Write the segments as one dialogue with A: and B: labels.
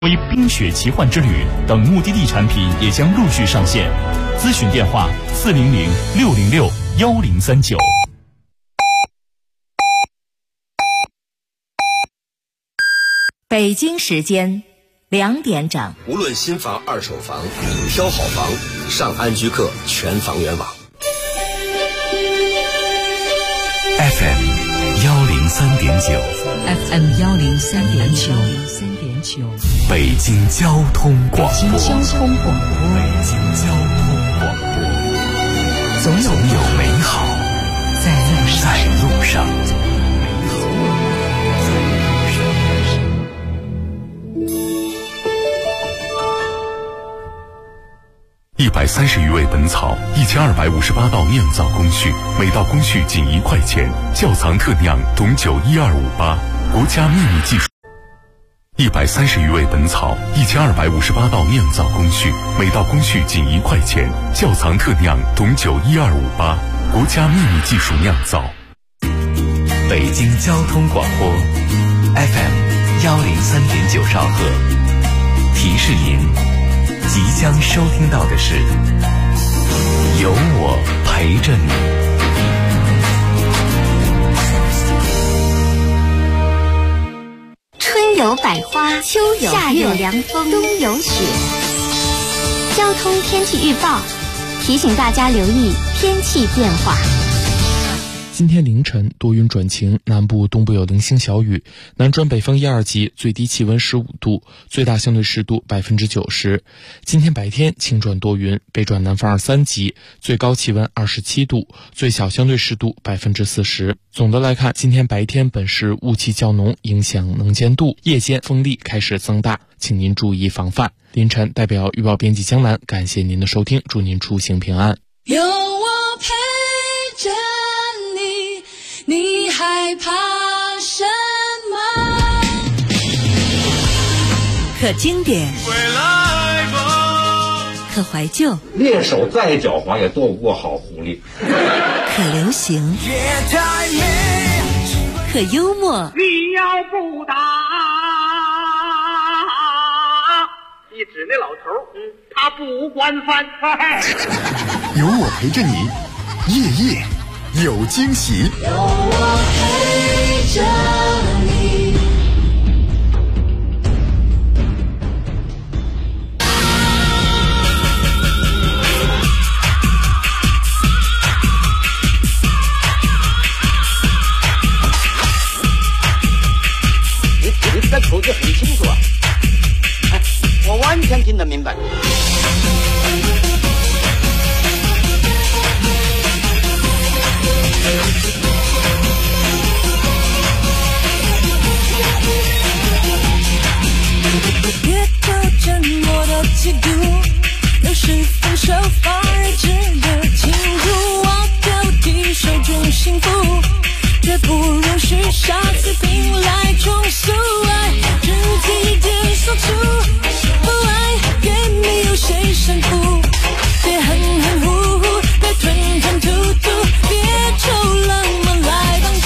A: 为冰雪奇幻之旅等目的地产品也将陆续上线。咨询电话400-606-1039。
B: 北京时间2点整。
C: 无论新房、二手房，挑好房，上安居客全房源网。
D: FM 103.9
E: FM 103.9
D: 北京交通广播。
E: 北京交通广播。总有美好在路上。
D: 130余味本草，1258道酿造工序，每道工序仅1块钱。窖藏特酿董酒12588，国家秘密技术。130余味本草，1258道酿造工序，每道工序仅1块钱。窖藏特酿董酒12588，国家秘密技术酿造。
F: 北京交通广播 FM 103.9兆赫，提示您即将收听到的是有我陪着你。
G: 春有百花，秋有夏有凉风，冬有雪。交通天气预报提醒大家留意天气变化。
H: 今天凌晨多云转晴，南部东部有零星小雨，南转北风1、2级，最低气温15度，最大相对湿度90%。今天白天晴转多云，北转南风2、3级，最高气温27度，最小相对湿度40%。总的来看，今天白天本市雾气较浓，影响能见度，夜间风力开始增大，请您注意防范。凌晨代表预报编辑江南，感谢您的收听，祝您出行平安。
I: 有我陪着你害怕什么？
B: 可经典，可怀旧，
J: 猎手再狡猾也斗不过好狐狸。
B: 可流行，可幽默。
K: 你要不打，一指那老头，他不管饭。
L: 有我陪着你，夜夜有惊喜。
I: 有我陪着你。
M: 你这口子很清楚啊，我完全听得明白。
I: 别调整我的气度，有时分手反而值得庆祝。我要提手中幸福，绝不容许下次拼来重塑。爱肢体点说出，不爱也没有谁胜负。别含含糊糊，别吞吞吐吐，别求浪漫来帮助。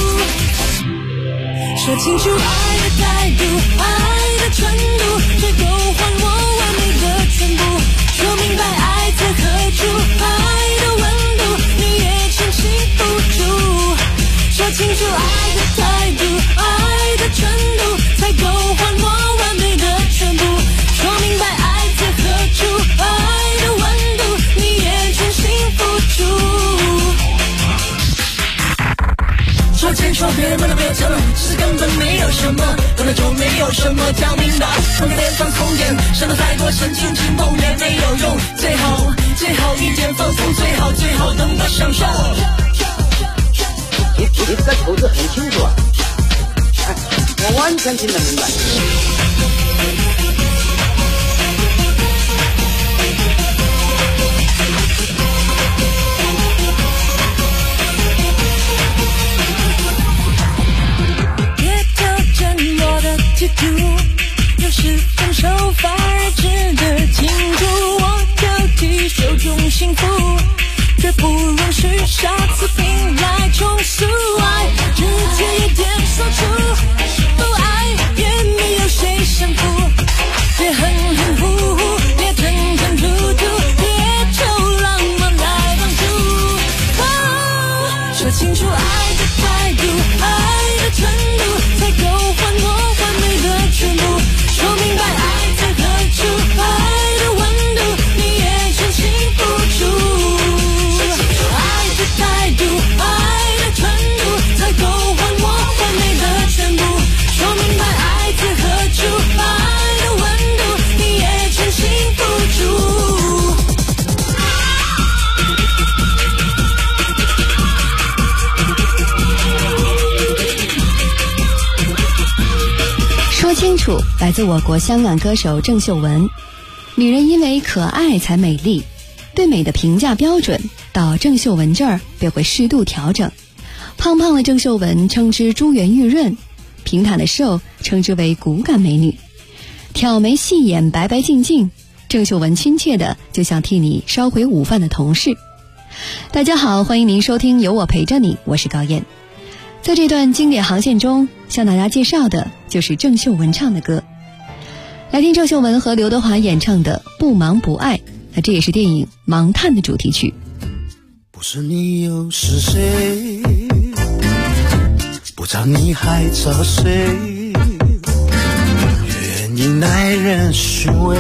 I: 说清楚爱的态度，爱的程度，最够还我完美的全部。说明白爱在何处，爱的温度你也全心付出。说清楚爱的态度，爱的程度，才够还我完美的全部。说明白爱在何处，爱的温度你也全心付出。说牵手别人们都别争，其实根本没有什么，本来就没有什么讲明白，从脸上从眼，伤得再多深情情梦也没有用。最好一点放松，最好懂得享受。
M: 你这口子很清楚啊，我完全听得明白。
I: 别调整我的态度，有时分手反而值得庆祝。我要提手中幸福，绝不容许下次拼来重塑。爱直接一点说出，不爱也没有谁胜负。
N: 处来自我国香港歌手郑秀文。女人因为可爱才美丽，对美的评价标准到郑秀文这儿便会适度调整。胖胖的郑秀文称之珠圆玉润，平坦的瘦称之为骨感美女，挑眉细眼白白净净，郑秀文亲切的就像替你烧回午饭的同事。大家好，欢迎您收听有我陪着你，我是高燕。在这段经典航线中，向大家介绍的就是郑秀文唱的歌。来听郑秀文和刘德华演唱的《不忙不爱》，那这也是电影《盲探》的主题曲。
O: 不是你又是谁？不知道你还找谁？原因耐人寻味，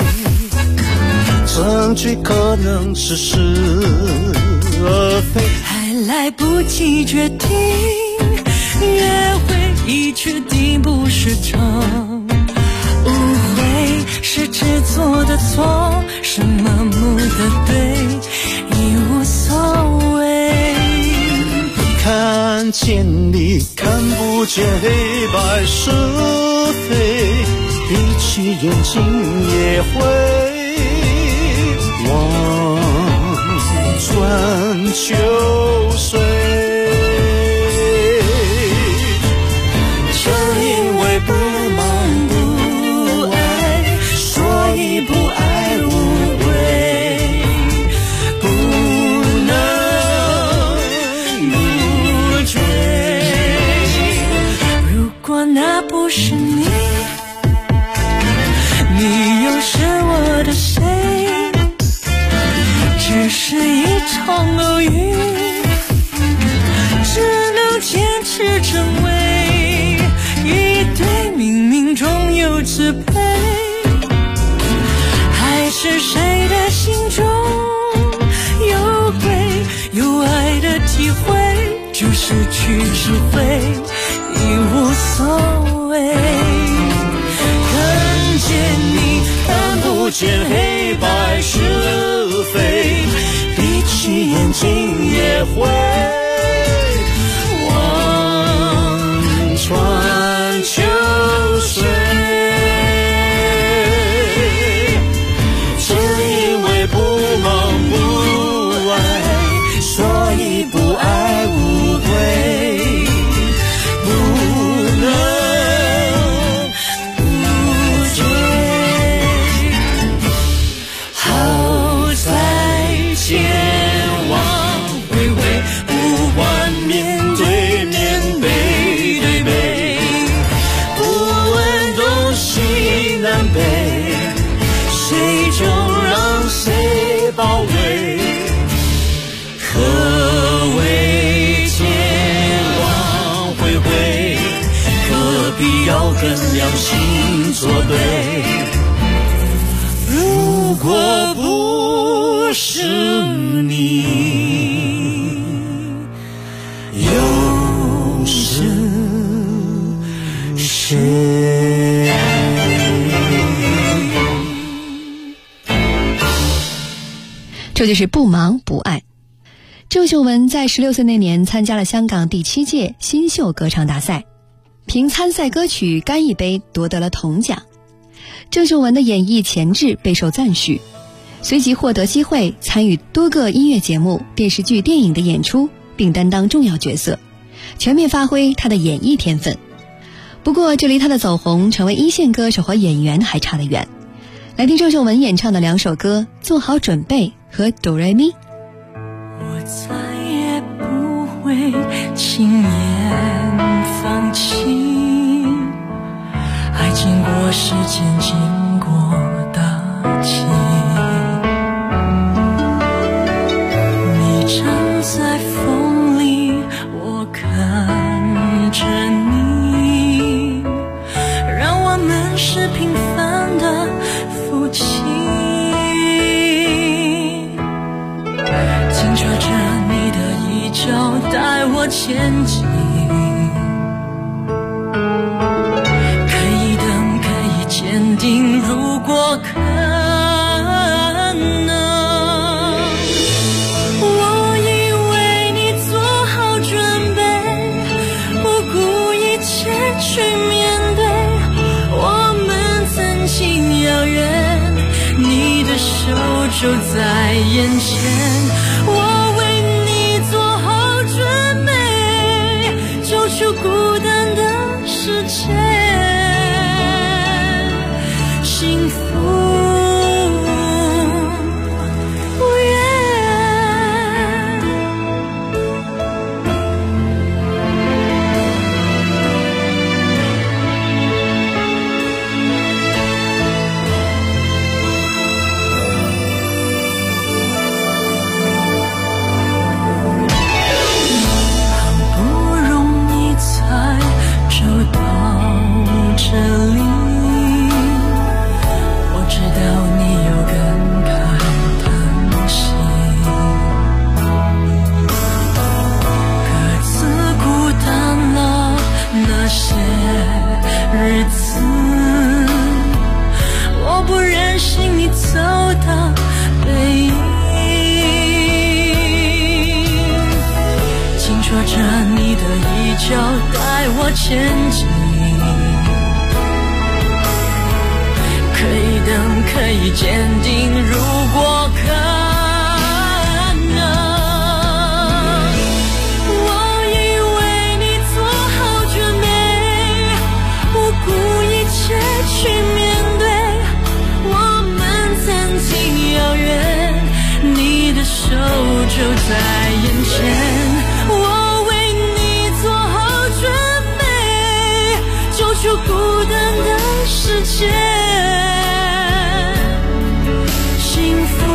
O: 证据可能似是而非，
I: 还来不及决定，约会已决定不是场误会，是执着的错，是盲目的对，已无所谓。
O: 看见你看不见黑白是非，闭起眼睛也会望穿秋水。正因为不忙不爱，所以不爱无悔，不能不追。如果那不是你，你又是我的谁？只是一场偶遇，只能坚持成为一对冥冥中有支配，还是谁的心中有鬼，有爱的体会，就失去智慧，已无所谓。看见你看不见黑白是非，闭起眼睛也会望穿秋水。正因为不忙不爱，所以不爱无悔，不能不追。好在前往回回，不管面对面背对背，不问东西南北，谁就让谁包围。何谓前往回回？何必要跟良心作对？如果不是你，又是谁？
N: 这就是不忙不爱。郑秀文在16岁那年参加了香港第7届新秀歌唱大赛，凭参赛歌曲《干一杯》夺得了铜奖。郑秀文的演艺潜质备受赞许，随即获得机会参与多个音乐节目、电视剧、电影的演出，并担当重要角色，全面发挥她的演艺天分。不过这离她的走红成为一线歌手和演员还差得远。来听郑秀文演唱的2首歌《做好准备》和《哆来咪》。
I: 我再也不会轻言放弃，爱经过时间，经过大气，你站在风里，我看着你，让我们是平凡的夫妻，紧抓着你的衣角，带我前进，坚定，如果可能，我已为你做好准备，不顾一切去面对，我
O: 手就在眼前，我为你做好准备，走出孤单的世界，幸福带我前进，可以等，可以坚定，如果可能，我已为你做好准备，不顾一切去面对我们曾经遥远，你的手就在眼前，出孤单的世界，幸福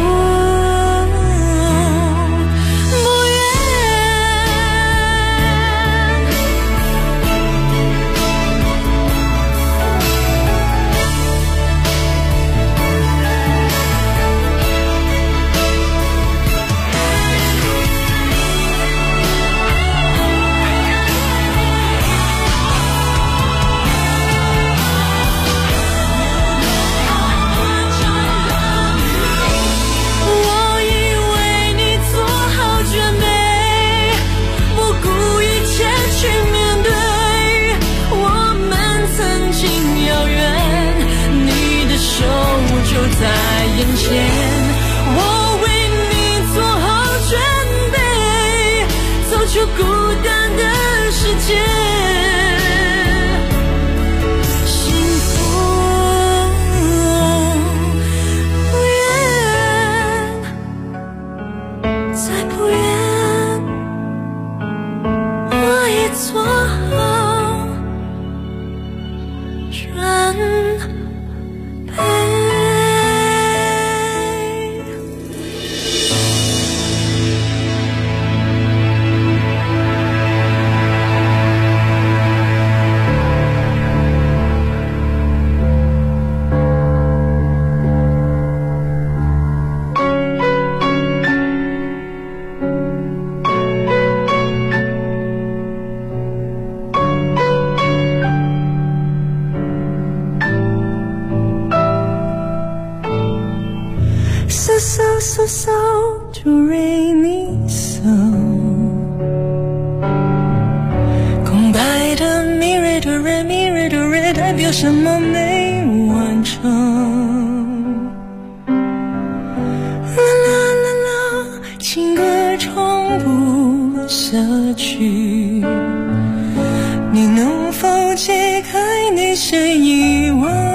O: 不远。在眼前，我为你做好准备，走出孤单的世界，幸福不远，再不远，我已做好准备。So do re mi so， 空白的mi re do re mi re do re 代表什么没完成？啦啦啦啦，情歌从不舍去，你能否解开那些疑问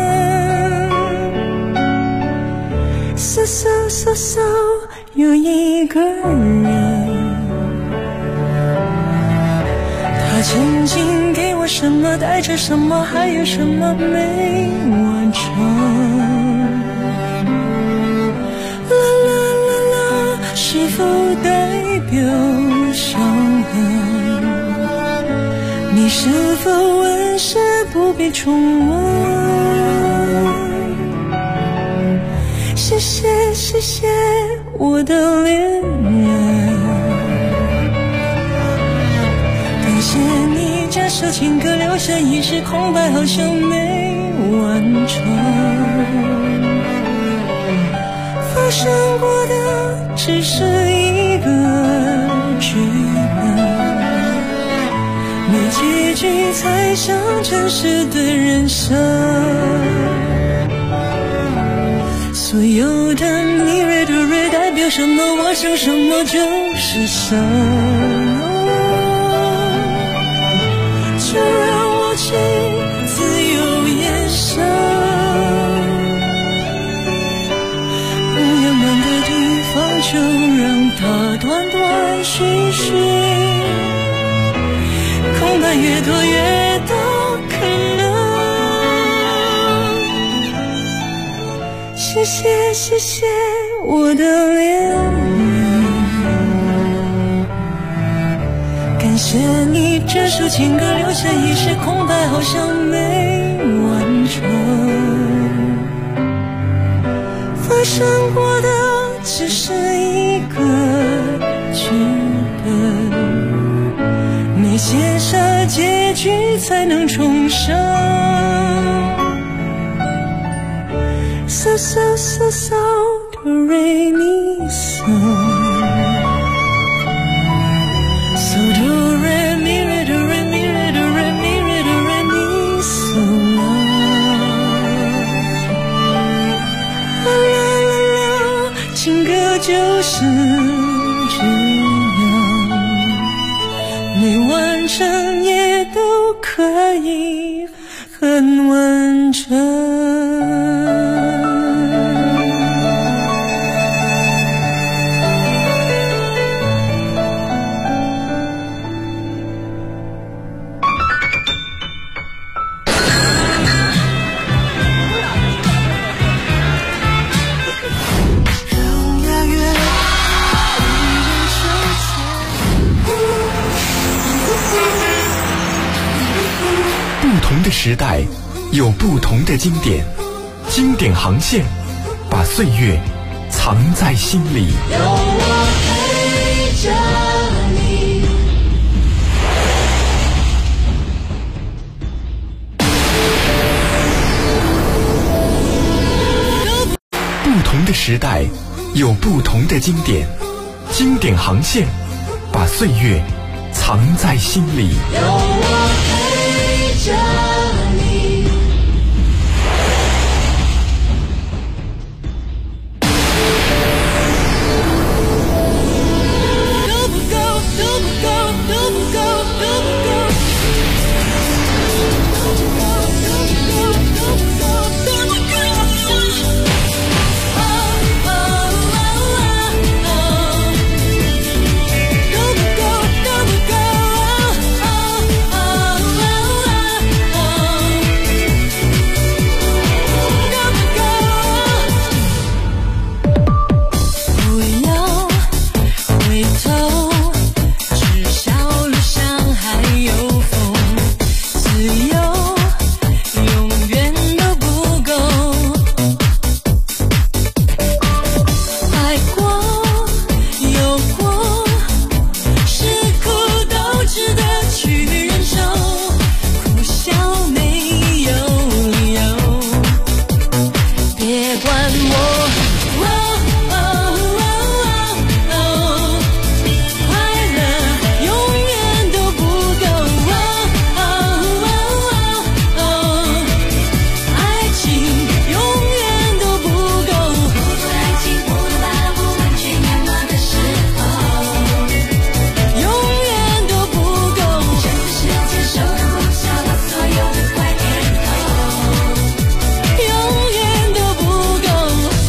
O: ？So， 有一个人，他曾经给我什么，带着什么，还有什么没完成？啦啦啦啦，是否代表伤痕？你是否问世不必重温？谢谢谢谢我的恋人，感谢你这首情歌留下一时空白，好像没完成。发生过的只是一个剧本，没结局才像真实的人生。所有的你什么，我想什么就是什么，就让我去自由延伸。不圆满的地方，就让它断断续续，空白越多越多可能。谢谢谢谢我的恋人，感谢你这首情歌留下一些空白，好像没完成。发生过的只是一个剧本，没写下结局才能重生。So so so so do re mi so so do re mi re do re mi re do re mi re do re mi so la la la la， 情歌就是这样，没完成也都可以很完整。
L: 不同的时代有不同的经典，经典航线把岁月藏在心里。有我陪着你。不同的时代有不同的经典，经典航线把岁月藏在心里。有我陪着你。
O: 都不够，都不够，都不够，都不够。
I: 永远都不够。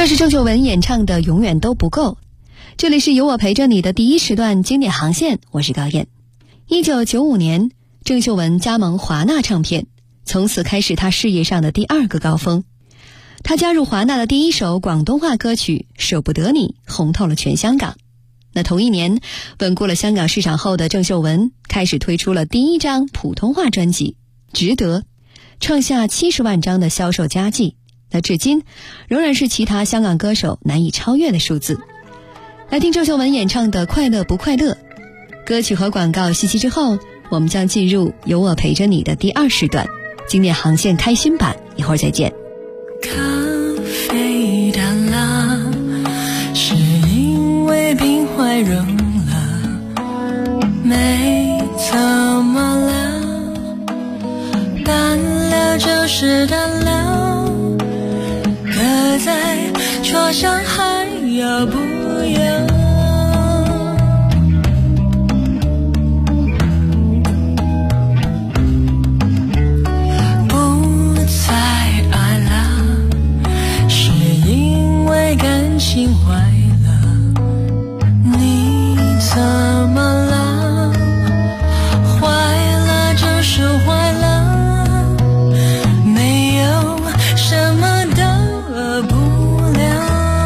N: 这是郑秀文演唱的《永远都不够》。这里是有我陪着你的第一时段经典航线，我是高燕。1995年，郑秀文加盟华纳唱片，从此开始她事业上的第二个高峰。她加入华纳的第一首广东话歌曲《舍不得你》红透了全香港。那同一年，稳固了香港市场后的郑秀文开始推出了第一张普通话专辑《值得》，创下70万张的销售佳绩。那至今仍然是其他香港歌手难以超越的数字。来听郑秀文演唱的《快乐不快乐》。歌曲和广告息息之后，我们将进入有我陪着你的第二时段经典航线开心版，一会儿再见。
O: 咖啡淡了，是因为冰坏融了，没怎么了，淡了就是淡了，搁在桌上还要不要？不再爱了，是因为感情坏了，你怎么了？坏了就是坏了，没有什么大不了。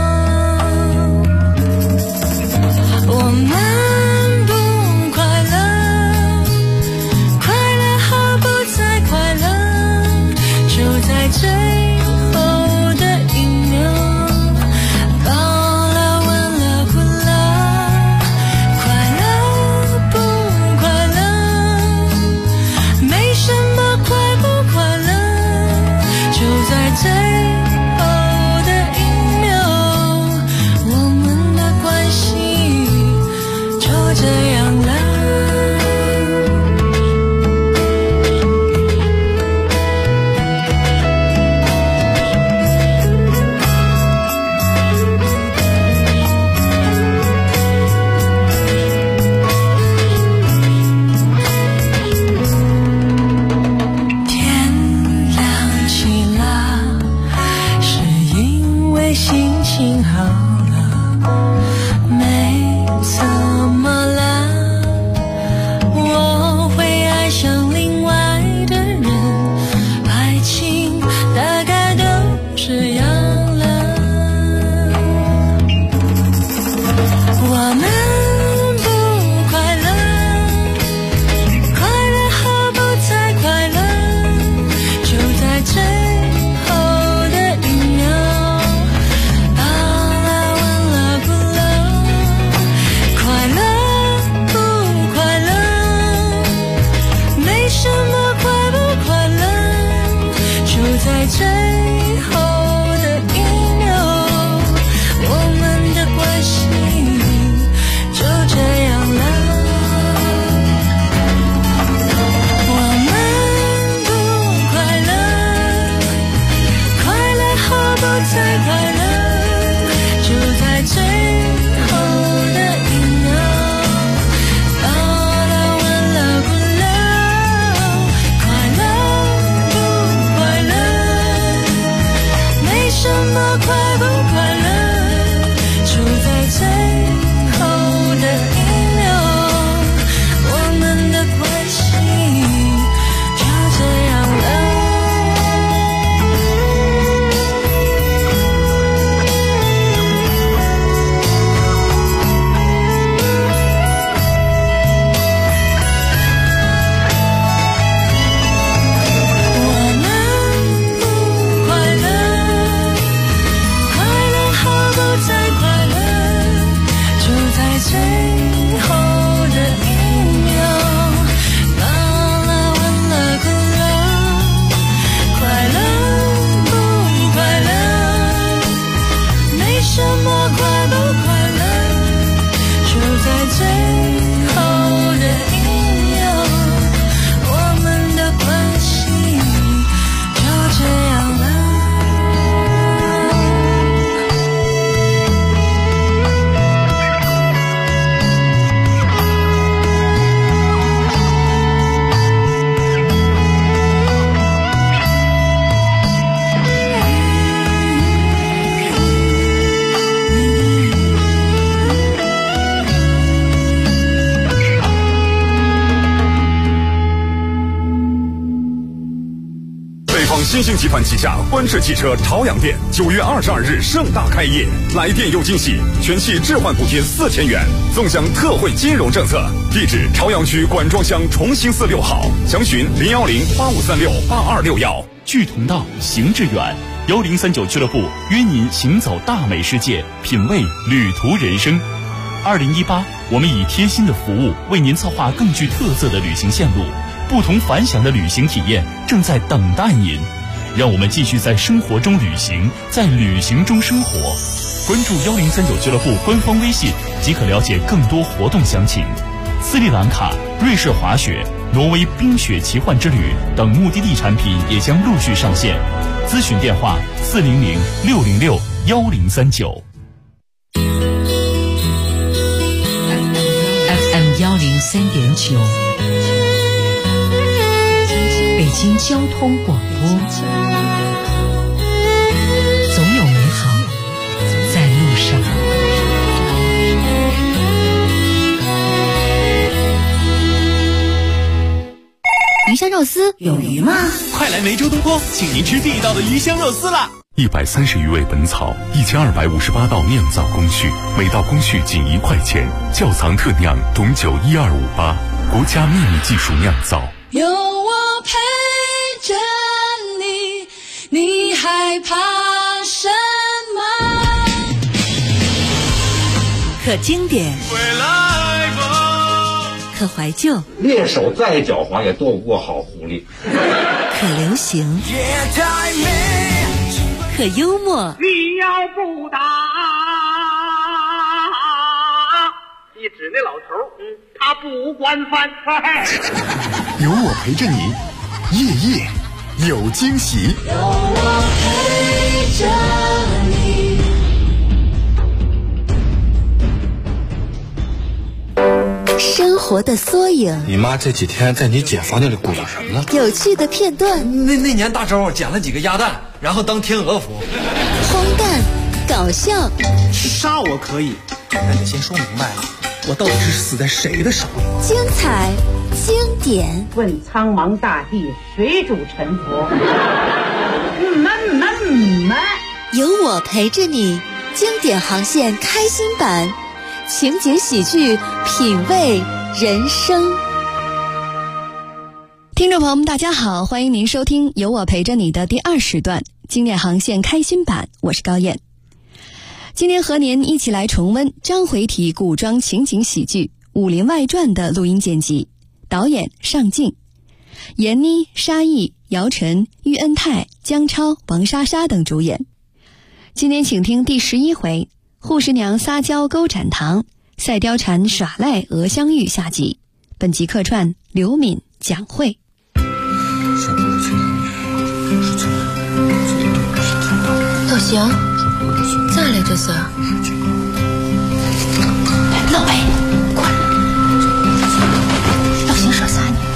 O: 我们不快乐，快乐和不再快乐，就在最后的一秒，饱了完了不了，快乐不快乐，没什么快不快乐，就在最后的一秒，我们的关系就这样了。天亮起了，是因为心情好了，没怎么了，我会爱上另外的人，爱情大概都这样了。我们不快乐，快乐和不再快乐，就在最后的一秒，饱了完了不了，快乐不快乐，没什么快不快乐，就在最后的一秒，我们的关系就这样了。我们不快乐，快乐和不再快乐，就在最后的一秒，饱了完了不了，快乐不快乐，没什么快不快乐，就在最后的一秒，我们的关系就这样了。
P: 创新兴集团旗下观致汽车朝阳店9月22日盛大开业，来店有惊喜，全系置换补贴4000元，纵享特惠金融政策。地址：朝阳区管庄乡重兴寺6号，详询01085368261。
A: 志同道，行致远。1039俱乐部约您行走大美世界，品味旅途人生。2018，我们以贴心的服务为您策划更具特色的旅行线路，不同凡响的旅行体验正在等待您。让我们继续在生活中旅行，在旅行中生活。关注1039俱乐部官方微信即可了解更多活动详情。斯里兰卡、瑞士滑雪、挪威冰雪奇幻之旅等目的地产品也将陆续上线。咨询电话400-606-1039。
B: FM 103.9，北京交通广播。总有美好在路上。
G: 鱼香肉丝有鱼吗？
Q: 快来梅州东坡，请您吃地道的鱼香肉丝啦
D: ！130余味本草，1258道酿造工序，每道工序仅1块钱，窖藏特酿董酒12588，国家秘密技术酿造。
I: 有我陪着你，你害怕什么？
B: 可经典，可怀旧，
J: 猎手再狡猾也斗不过好狐狸。
B: 可流行，可幽默。
K: 你要不打，一指那老头，他不惯犯。
L: 有我陪着你，夜夜有惊喜。
I: 有我陪着你。
N: 生活的缩影。
R: 你妈这几天在你姐房间里鼓捣什么呢？
N: 有趣的片段。
S: 那年大周捡了几个鸭蛋，然后当天鹅服。
N: 荒诞，搞笑。
S: 杀我可以，但得先说明白了，我到底是死在谁的手里？
N: 精彩，经典。
T: 问苍茫大地，谁主沉浮？
N: 有我陪着你，经典航线开心版。情景喜剧，品味人生。听众朋友们大家好，欢迎您收听有我陪着你的第2时段经典航线开心版，我是高燕。今天和您一起来重温章回体古装情景喜剧《武林外传》的录音剪辑，导演尚敬，闫妮、沙溢、姚晨、喻恩泰、姜超、王莎莎等主演。今天请听第11回护士娘撒娇勾展堂，赛貂蝉耍赖娥香玉下集。本集客串刘敏、蒋慧。
U: 老邢，咋了这是？ 老白，快！老邢说啥呢？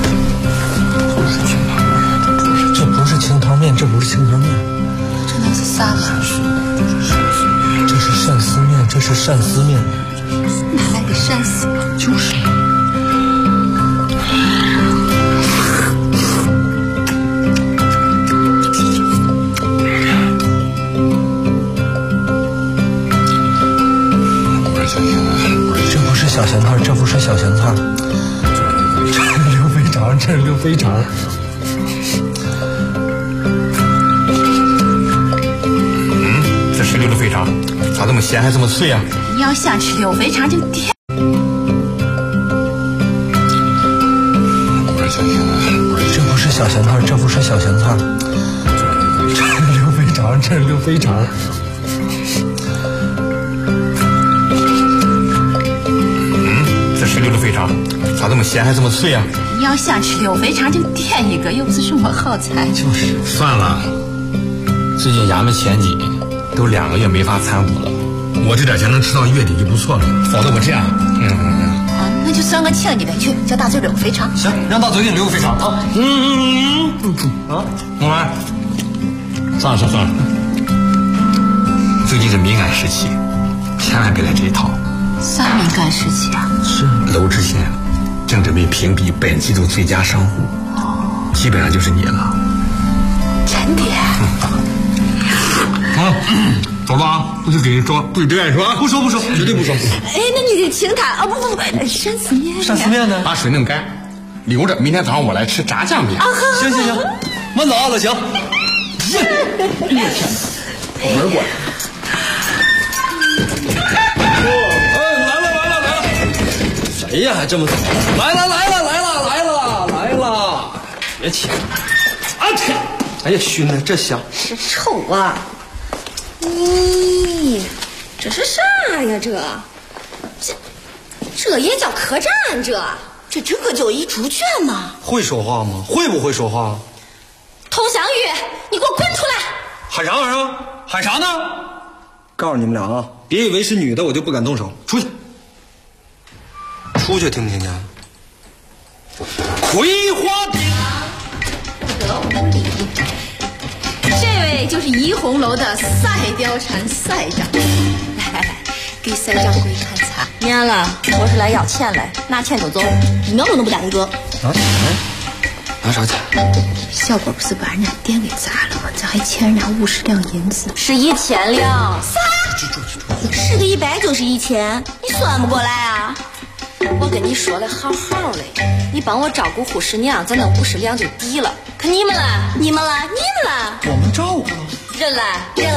S: 这不是清汤面，这不是清汤面，
U: 这能是啥吗？
S: 这是鳝丝面，这是鳝丝面。
U: 哪来的鳝丝？
S: 就是。这不是小咸菜，这不是小咸菜，这是溜肥肠，这是溜肥肠。
R: 这是溜的肥肠，咋这么咸还这么脆啊？
U: 你要想吃溜肥肠就点。
S: 这不是小咸菜，这不是小咸菜，这是溜肥肠，这是溜肥肠。
R: 这是溜的肥肠，咋这么咸还这么脆啊？
U: 你要想吃溜肥肠就点一个，又不是什么好菜。
R: 就是。算了，最近衙门前几都2个月没发参股了，我这点钱能吃到月底就不错了，否则我这样。
U: 那就算个请你呗，去叫大嘴溜肥肠。
S: 行，让大嘴给你溜个肥肠啊。
R: 老板，算了，最近是敏感时期，千万别来这一套。
U: 啥敏感时期啊？
S: 是
R: 娄知县正准备评比本季度最佳商户，基本上就是你了。
U: 真的。
R: 好，走吧，不许给人说，不许对外说，不说，绝对不说。
U: 哎，那你得请他啊！不，鳝丝面。
S: 鳝丝面呢？
R: 把水弄干，留着，明天早上我来吃炸酱面。
S: 行，慢走啊，老邢。
R: 我门过来。
S: 来了！谁呀？还这么早？来了！别抢！啊天！哎呀，熏的这香，
U: 是臭啊！咦，这是啥呀？这也叫客栈？这个叫一猪圈吗？
S: 会说话吗？会不会说话？
U: 佟湘玉，你给我滚出来！
S: 喊啥呢？告诉你们俩啊，别以为是女的我就不敢动手，出去，听不听见？葵花点。
U: 这位就是怡红楼的赛貂蝉赛掌柜，来，给赛掌柜看茶。蔫了，我是来要钱来，拿钱就走，1秒钟都不耽搁。
S: 拿啥钱？
U: 小郭不是把人家店给砸了吗？这还欠人家50两银子，是1000两。啥？10个100就是1000，你算不过来啊？我跟你说的好好的，你帮我照顾护士娘，咱那50两就抵了。可你们了，
S: 我们照顾
U: 认了。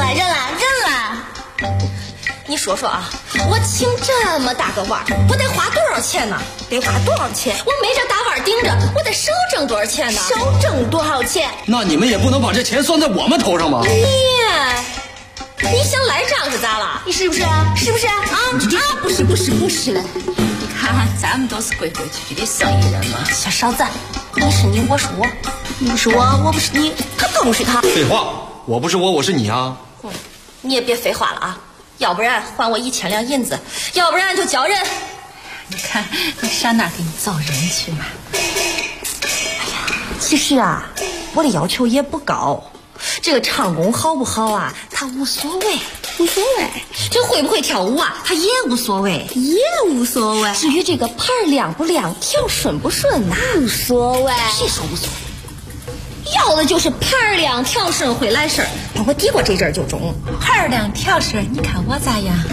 U: 你说啊，我请这么大个碗，我得花多少钱呢？我没这大碗顶着，我得少挣多少钱呢？
S: 那你们也不能把这钱算在我们头上吧？
U: 你想赖账是咋了？你是不是啊？不是了。你看，咱们都是规规矩矩的生意人嘛。小勺子，你是你，我是我；你不是我，我不是你，他更是他。
S: 废话，我不是我是你啊！
U: 你也别废话了啊！要不然还我1000两银子，要不然就叫人。你看，你上哪给你找人去嘛？哎呀，其实啊，我的要求也不高。这个唱功好不好啊？他无所谓。这会不会跳舞啊？他也无所谓。至于这个盘亮不亮，调顺不顺呐，无所谓。谁说无所谓？要的就是盘亮调顺会来事儿，把我抵过这阵儿就中。盘亮调顺，你看我咋样？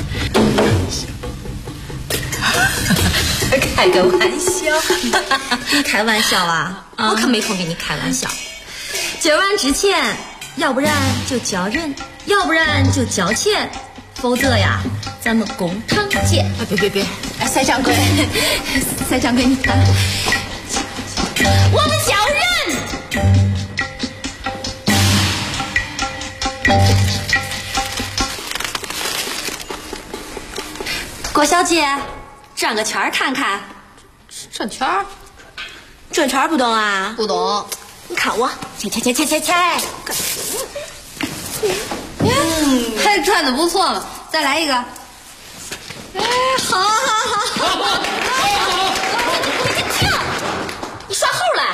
U: 开个玩笑，你开玩笑啊？我可没空跟你开玩笑。今晚之前，要不然就交人，要不然就交钱，否则呀，咱们公堂见。别，赛掌柜，你看，我们交人。郭小姐，转个圈看看。转圈不懂啊？不懂。你看我，切， 还转的不错了，再来一个。哎，好，你耍猴了？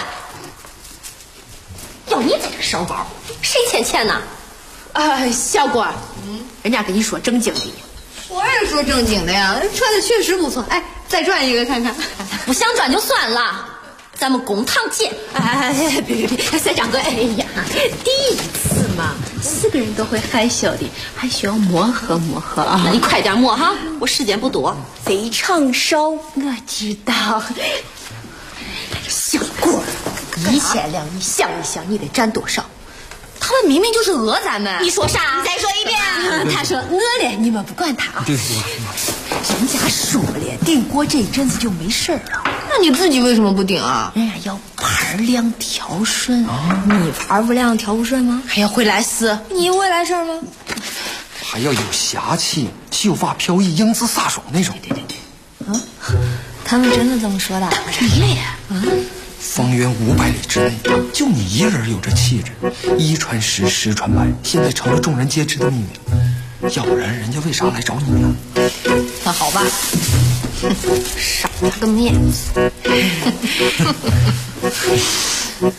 U: 要你在这烧包，谁欠钱呢？
C: 小郭，人家跟你说正经的。我也说正经的呀，转的确实不错。哎，再转一个看看。
U: 不想转就算了。咱们公堂见。别，赛掌柜，哎呀，第一次嘛，4个人都会害羞的，还需要磨合啊。那你快点磨哈，我时间不多，非常少。我知道。小郭，1000两，你想一想，你得占多少？他们明明就是讹咱们。你说啥？你再说一遍。他说讹了，你们不管他啊。对。人家说了，顶过这阵子就没事了。
C: 那你自己为什么不顶啊？
U: 人家要盘亮调顺你盘不亮调不顺吗？还要会来事？你会来事吗？
S: 还要有侠气，秀发飘逸，英姿飒爽那种。
U: 对。他们真的这么说的？真的呀。
S: 方圆500里之内，就你一人有这气质，一传十，十传百，现在成了众人皆知的秘密。要不然人家为啥来找你呢？
U: 那好吧，赏他个面子。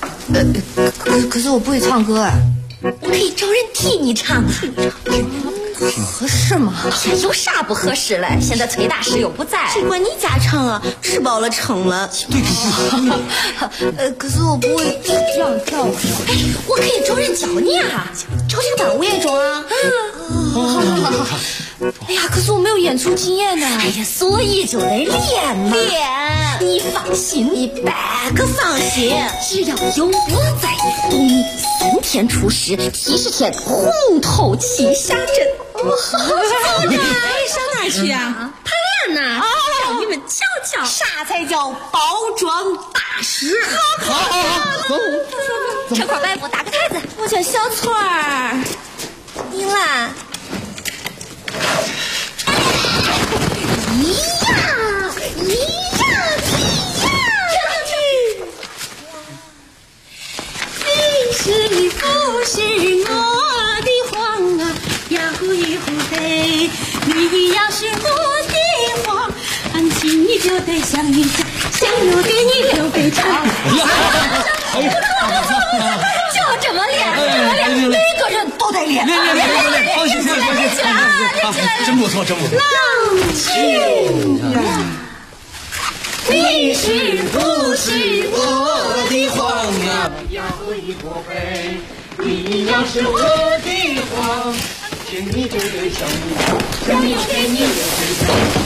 U: 可是我不会唱歌啊，我可以找人替你唱。 合适吗？有啥不合适嘞？现在崔大师又不在，
E: 这管你家常啊，吃饱了撑了。
U: 对，可是我不会这样跳。哎，我可以找人教你啊，
E: 朝廷班我也中啊。
U: 好。哎呀，可是我没有演出经验呢。哎呀，所以就得练嘛。练，你放心，你百个放心，只要有我在，你3天出师，70天红透七侠阵。
E: 上哪去啊？
U: 排练呢，让你们瞧瞧
E: 啥才叫包装大师。
U: 好，走，这块白布搭个台子。
E: 我叫小翠儿，你啦？
I: 是不是我的皇啊，呀呼一呼嘿！你要是我的皇，安亲你就得想一想，想留给你留杯茶。
U: 就这么练，每个人都得练。
R: 练，好，行，真不错。
I: 浪去呀！你是不是我的皇啊？呀呼一呼嘿！你要是我的皇，请你就得想一想，想留给你留杯茶。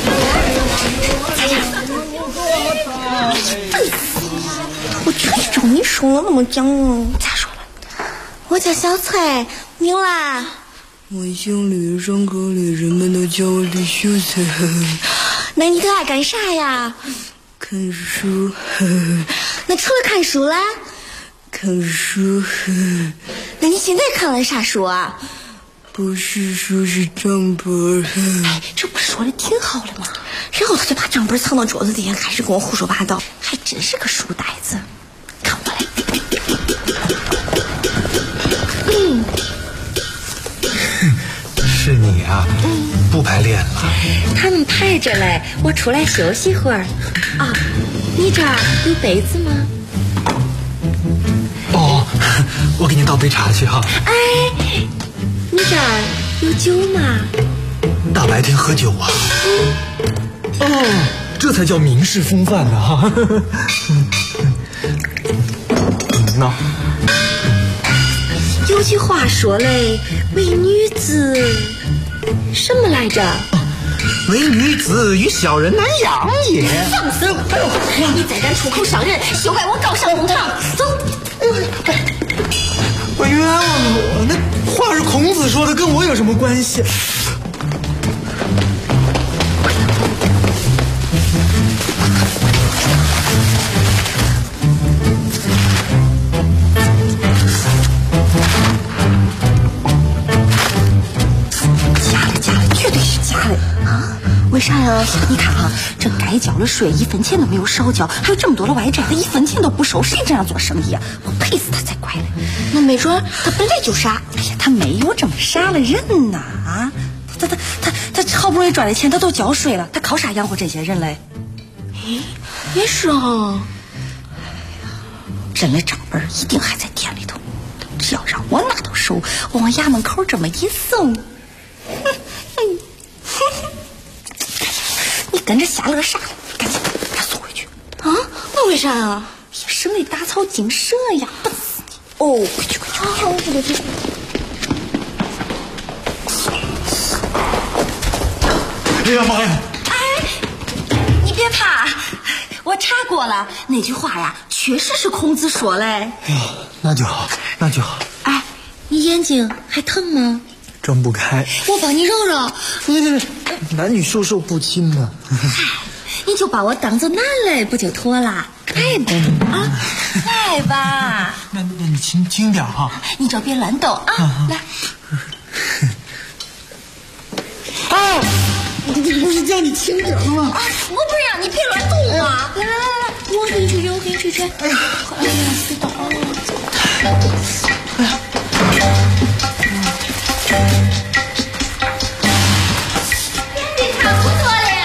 E: 我确实找你说了那么讲了，咋说了？我叫小翠，你啦？
V: 我姓吕，上课里人们都叫我李秀才。
E: 那你都爱干啥呀？
V: 看书。
E: 那除了看书啦？
V: 看书。
E: 那你现在看了啥书啊？
V: 不是书，是账本。
E: 哎，这不是说的挺好的吗？然后他就把账本藏到桌子底下，开始跟我胡说八道，还真是个书呆子。看我来。
S: 是你啊？不排练了？
U: 他们排着嘞，我出来休息会儿。啊，你这儿有杯子吗？
S: 哦，我给你倒杯茶去哈。
U: 哎，你这儿有酒吗？
S: 大白天喝酒啊？哦，这才叫名士风范呢哈。那
U: 有句话说嘞，为女子什么来着？
S: 为女子与小人难养也。
U: 放肆！你再敢出口伤人，休怪我告上公堂。走。
S: 我冤枉我，那话是孔子说的，跟我有什么关系？
U: 假的，绝对是假的啊！为啥呀？你看哈，这该交的税1分钱都没有少交，还有这么多的外债，他1分钱都不收，谁这样做生意啊？我赔死他才怪嘞！
E: 那没准他本来就傻。
U: 哎呀，他没有这么傻的人呐！啊，他好不容易赚的钱，他都交税了，他靠啥养活这些人嘞？
E: 哎，也是啊。
U: 真的账本一定还在店里头，只要让我拿到手，我往衙门口这么一送，你跟着瞎乐啥了？赶紧给他送回去
E: 啊！那为啥啊？
U: 省得打草惊蛇呀！笨死你！哦，快去！
E: 对。
S: 哎呀妈呀！
U: 哎，你别怕，我查过了，那句话呀，确实是孔子说嘞。哎
S: 呀，那就好。
U: 哎，你眼睛还疼吗？
S: 睁不开。
U: 我帮你揉揉。
S: 对，男女授受不亲嘛。
U: 你就把我当做男嘞，不就妥啦？来吧，来吧。
S: 那你轻点哈。
U: 你就别乱动啊，来。
S: 啊！你不是叫你轻点吗？
U: 啊！我不是让你别乱动啊！来，我给你吹。哎呀，死倒了！
S: 哎呀！
U: 这场不错嘞！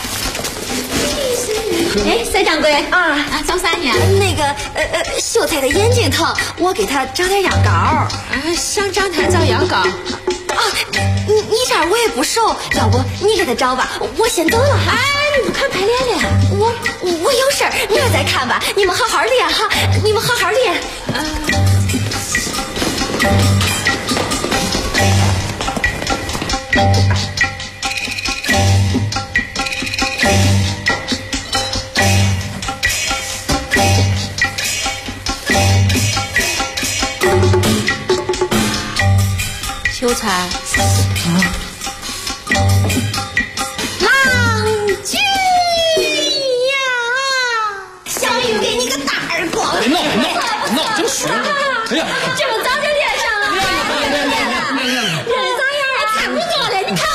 U: 哎，三掌柜啊，找啥呢？那个秀才的眼睛疼，我给他找点药膏。
C: 想找他找药膏。
U: 啊，你这
E: 我也不熟，要不你给他找吧，我先走了。
U: 哎，你不看排练了？
E: 我有事儿，明儿再看吧。你们好好练哈，你们好好练。
U: 秋蝉，
E: 郎君呀，小雨给你个大耳光！
R: 别闹，真水！哎呀，
U: 这么早就练上了，练得咋样？差不多了，你看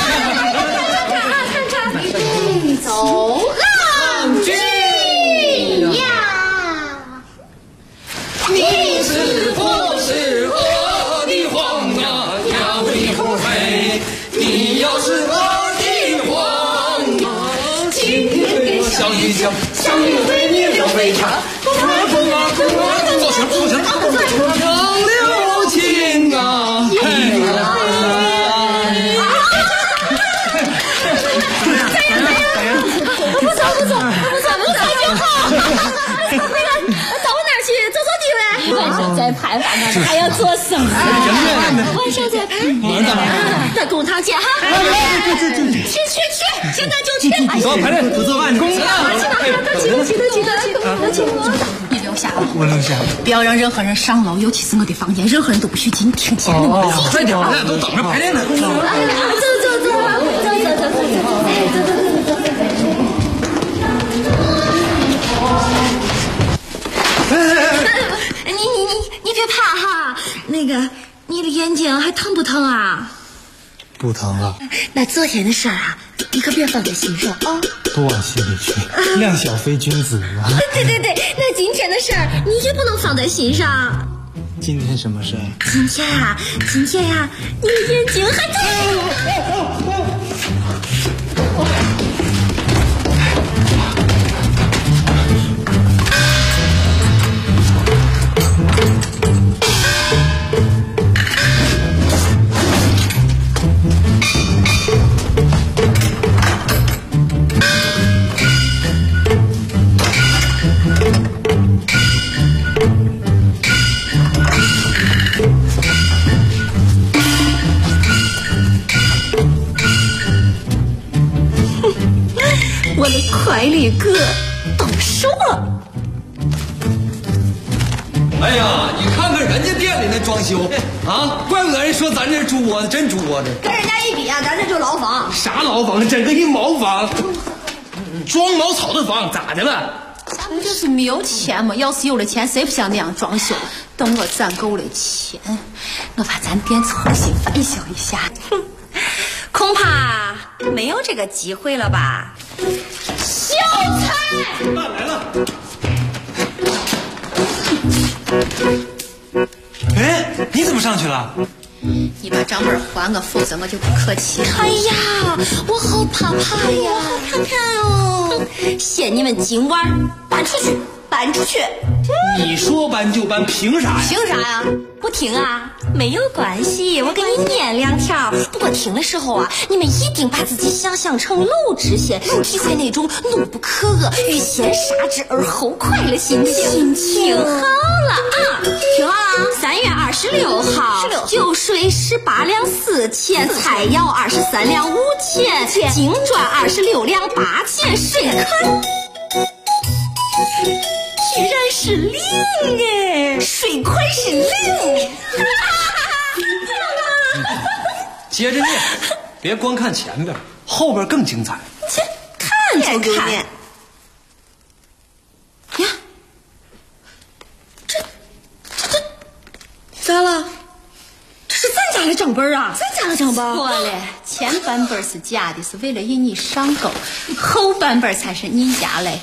U: 看，
E: 走，郎君呀，
R: 你是不是我的皇啊？你要是我的皇啊，今天相遇对你留非常，做成长留情啊！
U: 不错就好。那个到我那儿去走地呗。晚上再排吧，还要做生意。晚上再排。在公堂见哈。去，现在就去。
R: 走，排练，不做饭去。
U: 都去。你留下吧。
R: 我留下。
U: 不要让任何人上楼，尤其是我的房间，任何人都不许进，听见了吗？
R: 快点，都等着排练呢。
U: 走。你别怕哈，那个你的眼睛还疼不疼啊？
S: 不疼了。
U: 那昨天的事儿啊，你可别放在心上啊。
S: 多往心里去，量小非君子啊。
U: 对，那今天的事儿你也不能放在心上。
S: 今天什么事儿？
U: 今天呀，你的眼睛还疼。我的快乐哥动手了！
R: 哎呀，你看看人家店里那装修啊，怪不得人说咱这猪窝子真猪窝子。
C: 跟人家一比啊，咱这就牢房。
R: 啥牢房？整个一茅房，装茅草的房，咋的了？
U: 咱们就是没有钱嘛，要是有了钱，谁不想那样装修？等我攒够了钱，我把咱店重新翻修一下。
E: 恐怕没有这个机会了吧？
U: 小菜
R: 来了。哎，你怎么上去了？
U: 你把账本还我，否则我就不客气了。
E: 哎呀，我好怕呀！看看哦，嫌你们今晚搬出去。
R: 你说搬就搬，凭啥呀？
E: 凭啥呀？不听啊？没有关系，我给你念2条。不过听的时候啊，你们一定把自己想象成鲁智仙，体会那种怒不可遏、欲先杀之而后快的心情。听好了啊，听好了！3月26号，酒水18两4钱，菜肴23两5钱，金砖26两8钱，水坑。居然是0哎，水块是0。
R: 接着念，别光看前边，后边更精彩。
E: 看就看呀，这咋了？这是咱家的账本啊！咱家的账本
U: 错了，前半本是假的，是为了引你上钩，后半本才是你家嘞。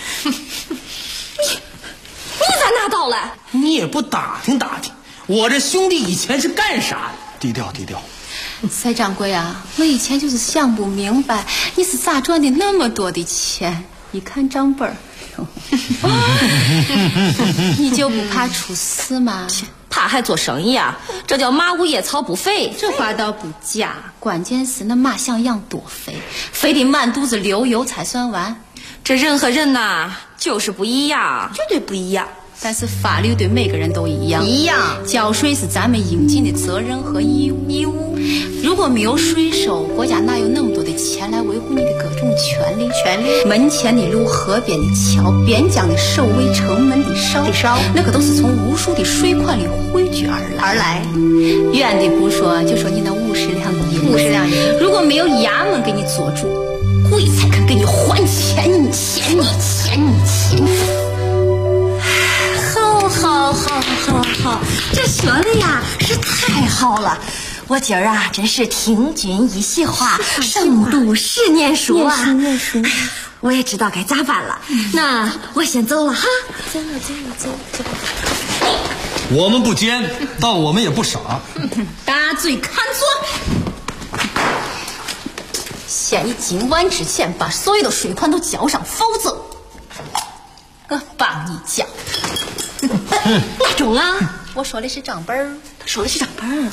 E: 你咋拿到了？
R: 你也不打听，我这兄弟以前是干啥的？
S: 低调。
U: 蔡掌柜啊，我以前就是想不明白，你是咋赚的那么多的钱？一看账本儿，你就不怕出事吗？
E: 他还做生意啊？这叫马无夜草不肥。
C: 这话倒不假，关键是那马像样多肥，肥得满肚子流油才算完。
E: 这人和人呐，就是不一样，
C: 绝对不一样。但是法律对每个人都一样，缴税是咱们应尽的责任和义务。如果没有税收，国家哪有那么多的钱来维护你的各种权利？门前的路、河边的桥、边疆的守卫、城门的哨，那可都是从无数的税款里汇聚而来。远的不说，就说你那50两银，如果没有衙门给你做主，鬼才肯给你还钱。
E: 好，这说的呀是太好了。我今儿啊真是听君一席话，胜读10年书啊。念书，我也知道该咋办了。那我先走了哈。
C: 走。
R: 我们不奸，但我们也不傻。
C: 大嘴看坐。限你今晚之前把所有的税款都交上，否则我帮你交。
E: 哪种啊？
C: 我说的是账本儿。
E: 他说的是账本儿。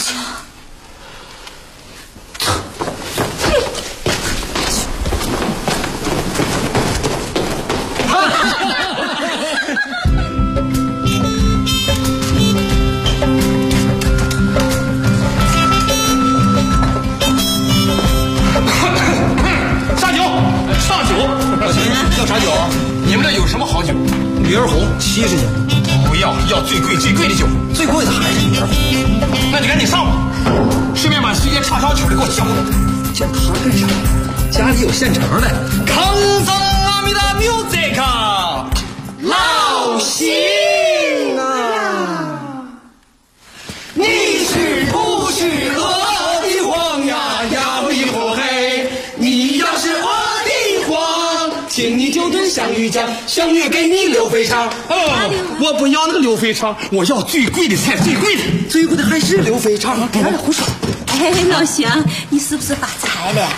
R: 上酒，要啥酒？你们这有什么好酒？女儿红70年。不要最贵的酒，最贵的还是女儿红。那你赶紧上吧，顺便把世界畅销曲的给我叫过来。叫他干啥？家里有现成的。康桑阿弥达 music， 老邢啊，你是不是我的黄呀？要一壶黑，你要是我的黄，请你就炖香芋酱，香芋给你溜肥肠。我不要那个溜肥肠，我要最贵的菜，最贵的还是溜肥肠。别胡说。
C: 哎，老邢，你是不是发财了？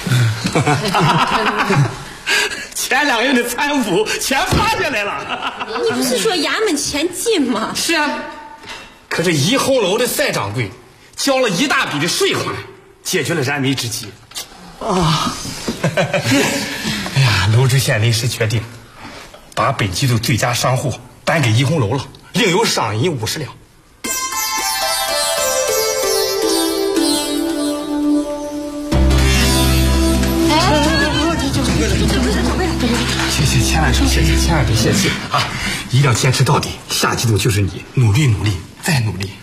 R: 前2月的参抚全发下来了。
C: 你不是说衙门钱进吗？
R: 是啊，可是怡红楼的赛掌柜交了一大笔的税款，解决了燃眉之急。哎呀，楼知县临时决定，把本季度最佳商户颁给怡红楼了，另有赏银50两。千万别泄气啊！一定要坚持到底，下季度就是你，努力再努力。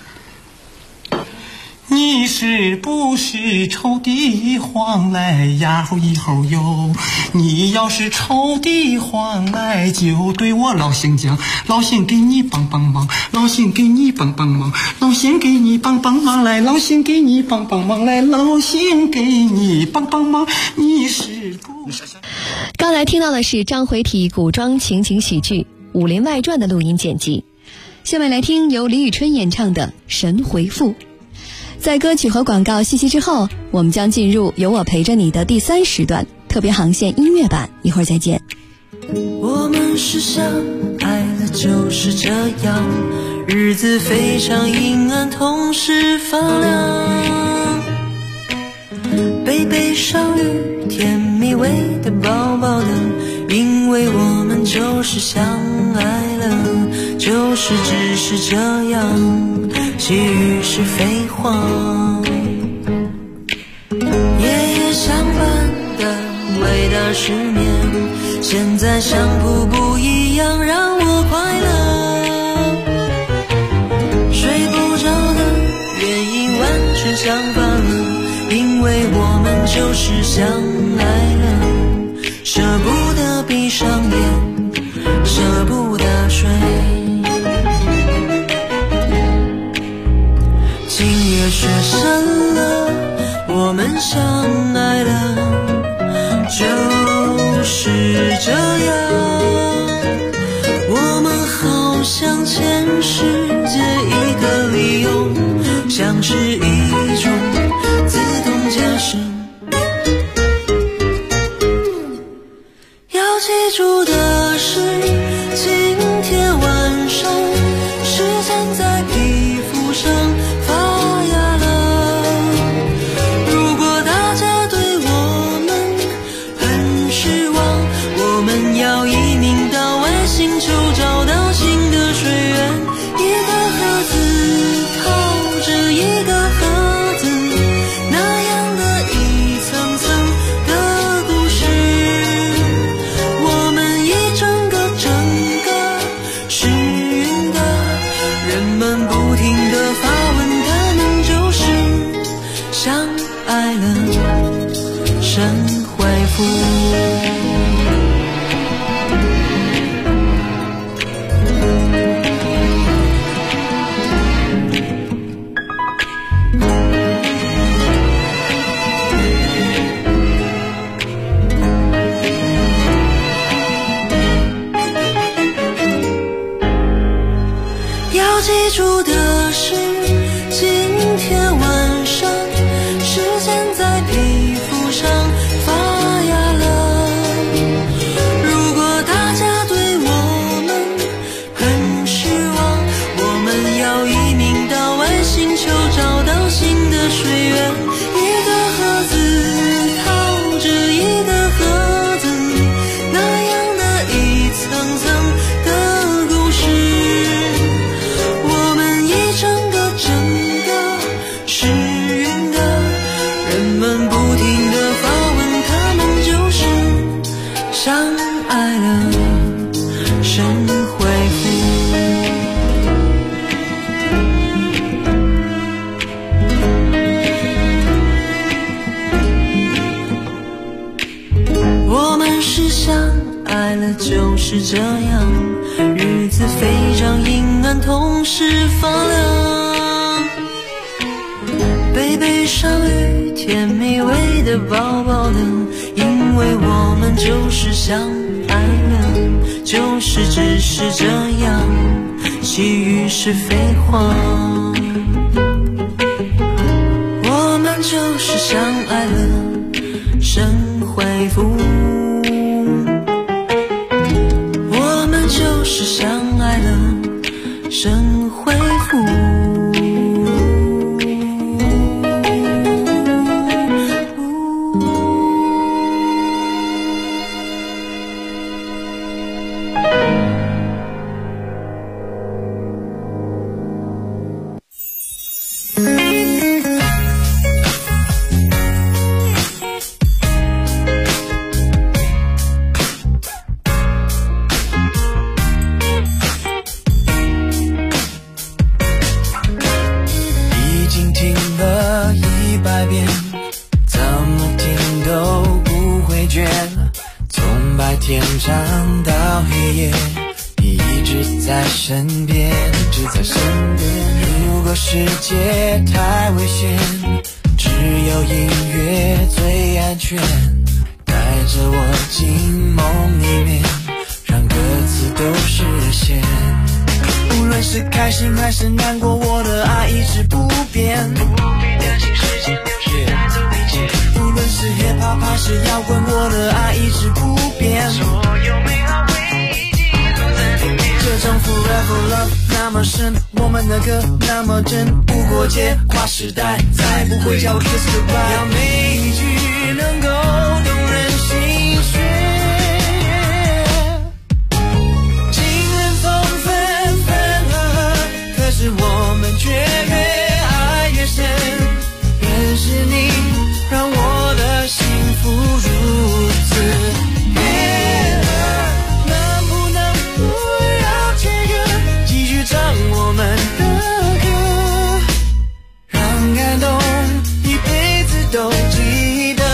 R: 你是不是抽地黄来呀？一猴哟！你要是抽地黄来，就对我老邢讲，老邢给你帮帮忙，老邢给你帮帮忙，老邢给你帮帮忙来，老邢给你帮帮忙来，老邢给你帮帮忙。你是不是？
N: 刚才听到的是张回体古装情景喜剧《武林外传》的录音剪辑。下面来听由李宇春演唱的《神回复》。在歌曲和广告信息之后，我们将进入有我陪着你的第3时段特别航线音乐版，一会儿再见。
O: 我们是相爱了就是这样，日子非常阴暗，同时发亮，杯杯少女甜蜜味的抱抱的，因为我们就是相爱了，就是只是这样，其余是废话。夜夜相伴的伟大失眠，现在像瀑布一样让我快乐，睡不着的原因完全相反，因为我们就是相爱了，舍不得闭上眼，舍不得睡。今夜雪深了，我们相爱了，就是这样。我们好像全世界一个理由，像是一种自动驾驶。要记住的是，今天晚上是站在皮肤上相爱了，神恢复。 要记住的是，今天晚上时间在皮肤上发芽了。如果大家对我们很失望，我们要移民到外星球，找到新的水源。一个盒子套着一个盒子，那样的一层层的故事。相爱了，神恢复。我们是相爱了，就是这样，日子非常阴暗，同时放亮。背背上雨，甜蜜味的薄薄的，因为我们就是相爱了，就是只是这样，其余是废话。我们就是相爱了，神恢复。我们就是相爱了，神恢复。世界太危险，只有音乐最安全，带着我进梦里面，让歌词都实现。无论是开心还是难过，我的爱一直不变，不必担心时间流逝带走一切。无论是 hiphop 还是摇滚，我的爱一直不变，所有美好回忆记录在里面。这种 forever love 那么深，我们的歌那么真，不过界跨时代，再不会叫我 kiss goodbye。要每一句能够动人心弦，情人总分分合合，可是我们却越爱越深。认识你让我的幸福如此悦耳，能不能不要切割，继续唱我们的歌，让感动一辈子都记得。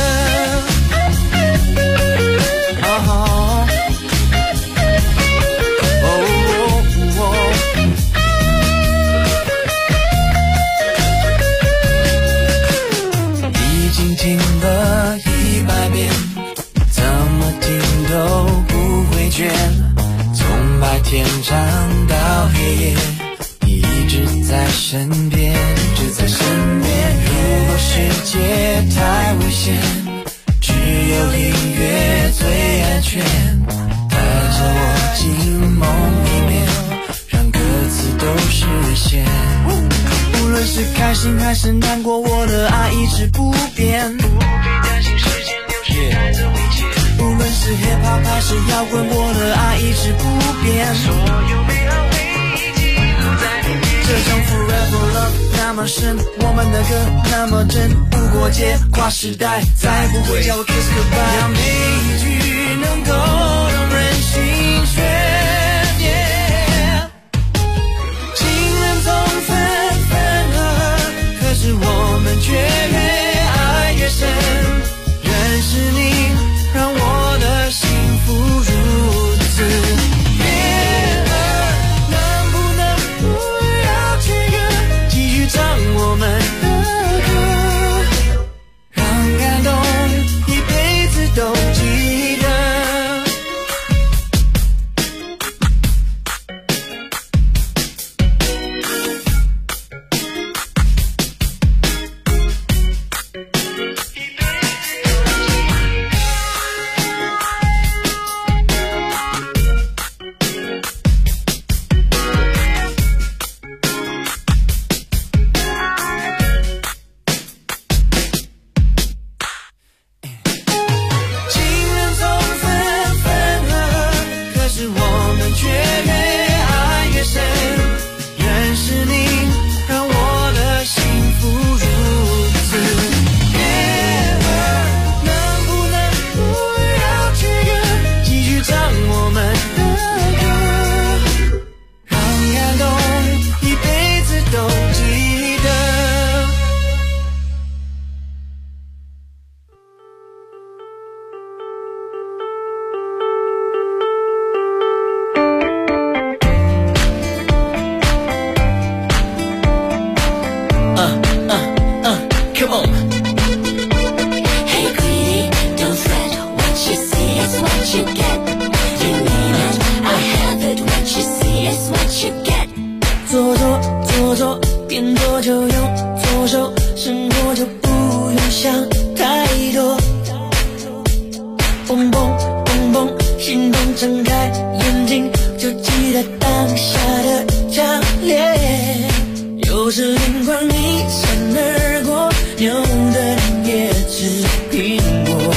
O: 已经听了100遍，怎么听都不会倦，从白天唱到黑夜，你一直在身边，一直在身边。如果世界太危险，只有音乐最安全，带着我进梦里面，让歌词都实现。无论是开心还是难过，我的爱一直不变，不必担心时间流逝带走一切。无论是 hiphop 还是摇滚，我的爱一直不变，所有美好回忆记录在里面。这种 forever love 那么深，我们的歌那么真，不过界跨时代，再不会叫我 kiss goodbye。让每一句能够动人心弦。情人总分分合合，可是我们却越手，生活就不用想太多。蹦蹦蹦蹦，心动睁开眼睛，就记得当下的强烈。有时灵光一闪而过，牛的人也吃苹果。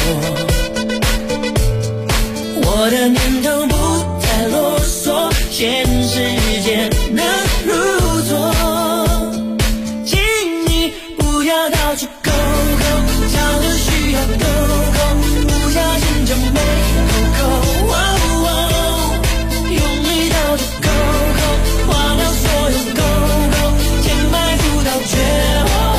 O: 我的念头不再啰嗦，现实间能入座。请你不要到处勾勾，找的需要勾勾，不小心就没有扣。用力到处勾勾，忘了所有勾勾，填埋不到绝望。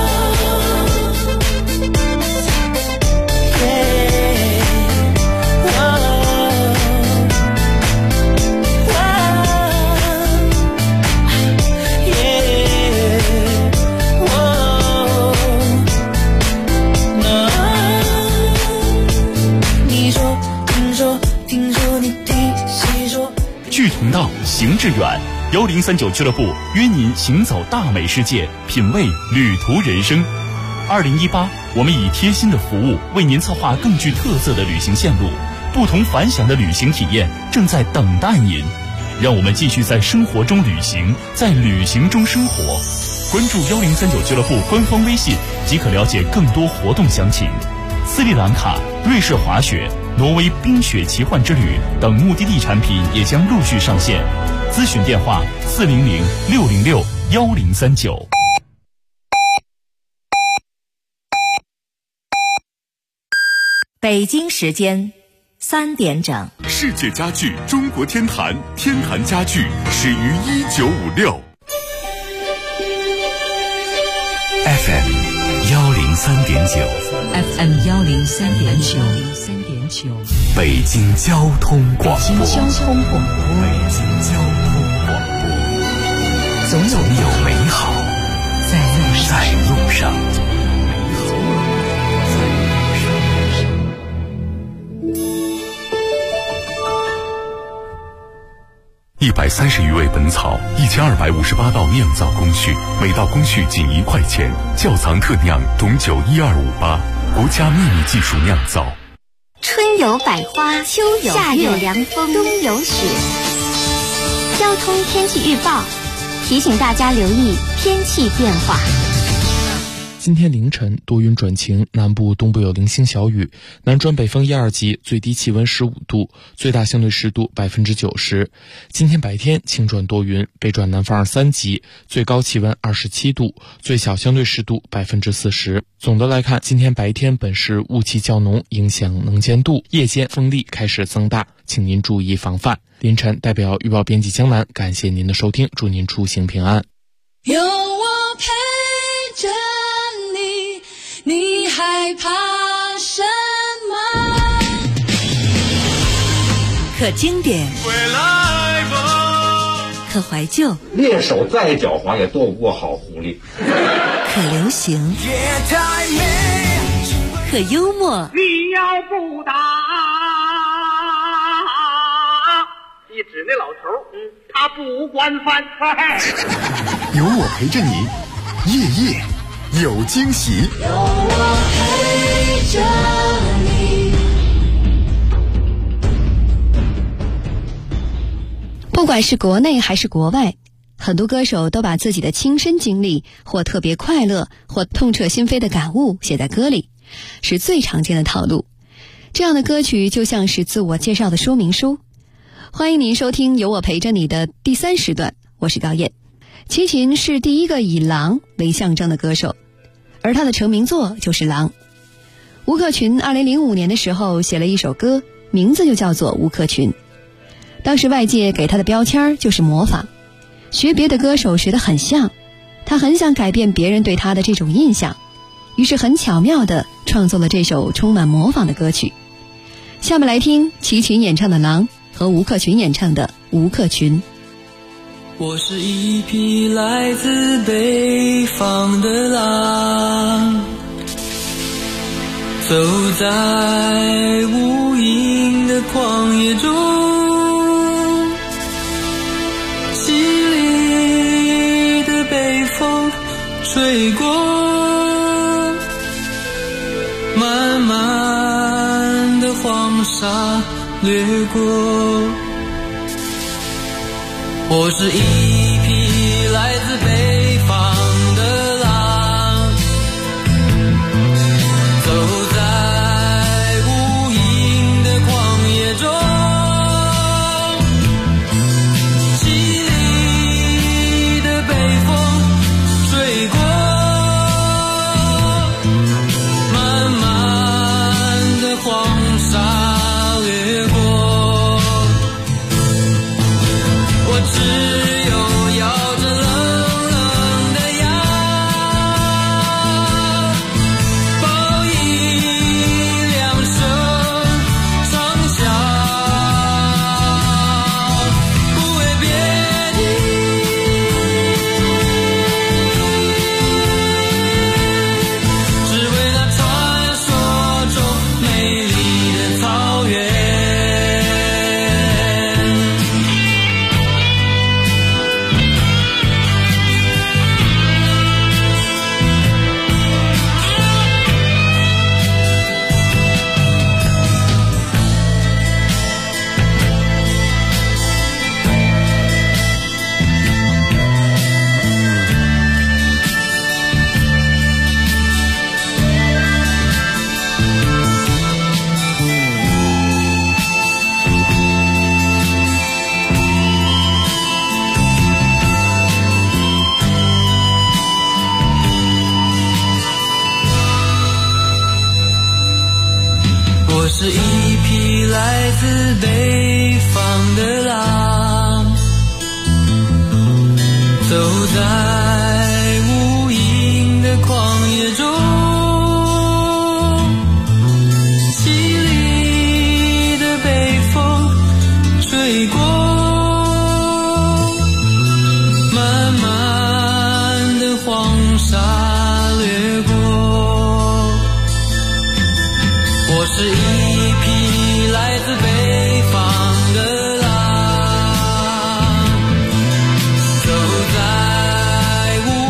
A: 志同道，行致远。1039俱乐部约您行走大美世界，品味旅途人生。2018，我们以贴心的服务为您策划更具特色的旅行线路，不同凡响的旅行体验正在等待您。让我们继续在生活中旅行，在旅行中生活。关注1039俱乐部官方微信即可了解更多活动详情。斯里兰卡、瑞士滑雪、挪威冰雪奇幻之旅等目的地产品也将陆续上线。咨询电话400-606-1039。
B: 北京时间3点整。
D: 世界家具中国天坛，天坛家具始于1956。
B: FM 103.9，
D: 北京交通广播，总有美好在路上。130余味本草，1258道酿造工序，每道工序仅1块钱。窖藏特酿董酒12588，国家秘密技术酿造。
G: 春有百花，秋有夏有凉风，冬有雪。交通天气预报提醒大家留意天气变化。
F: 今天凌晨多云转晴，南部东部有零星小雨，南转北风1、2级，最低气温15度，最大相对湿度90%。今天白天晴转多云，北转南风2、3级，最高气温27度，最小相对湿度40%。总的来看，今天白天本市雾气较浓，影响能见度，夜间风力开始增大，请您注意防范。凌晨代表预报编辑江南，感谢您的收听，祝您出行平安。
I: 有我陪着你害怕什么？
B: 可经典，可怀旧，
J: 猎手再狡猾也斗不过好狐狸。
B: 可流行，可幽默。
K: 你要不打，一指那老头，他不管饭。
L: 有我陪着你，夜夜有惊喜。
I: 有我陪着你。
N: 不管是国内还是国外，很多歌手都把自己的亲身经历或特别快乐或痛彻心扉的感悟写在歌里，是最常见的套路。这样的歌曲就像是自我介绍的说明书。欢迎您收听有我陪着你的第3时段，我是高燕。齐秦是第一个以狼为象征的歌手，而他的成名作就是《狼》。吴克群2005年的时候写了一首歌，名字就叫做《吴克群》。当时外界给他的标签就是模仿，学别的歌手学得很像，他很想改变别人对他的这种印象，于是很巧妙地创作了这首充满模仿的歌曲。下面来听齐秦演唱的《狼》和吴克群演唱的《吴克群》。
O: 我是一匹来自北方的狼，走在无垠的旷野中，淅沥的北风吹吹过，慢慢的黄沙掠过。我是一匹来自北方的狼，走在无垠的旷野中，凄厉的北风吹过，慢慢的黄沙掠过。我只有咬着冷冷的牙，报以两声长啸，不为别的，只为那传说中美丽的草原。我是一匹来自北方的狼，走在无垠的旷野中，凄厉的北风吹过，慢慢的黄沙掠过。我是一匹来自北方的狼，走在无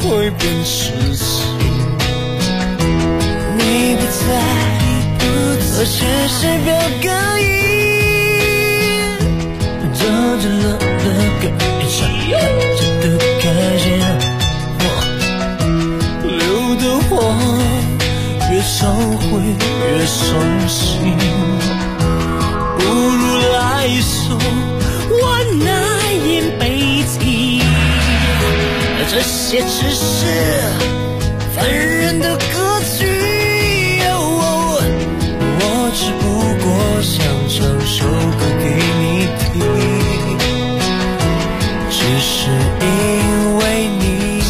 O: 会变痴情。你不在，我是谁表个意，照着了个一场看着的开心，流的火越烧会越伤心，不如来首我那一辈子，这些只是凡人的歌曲，我只不过想唱首歌给你听，只是因为你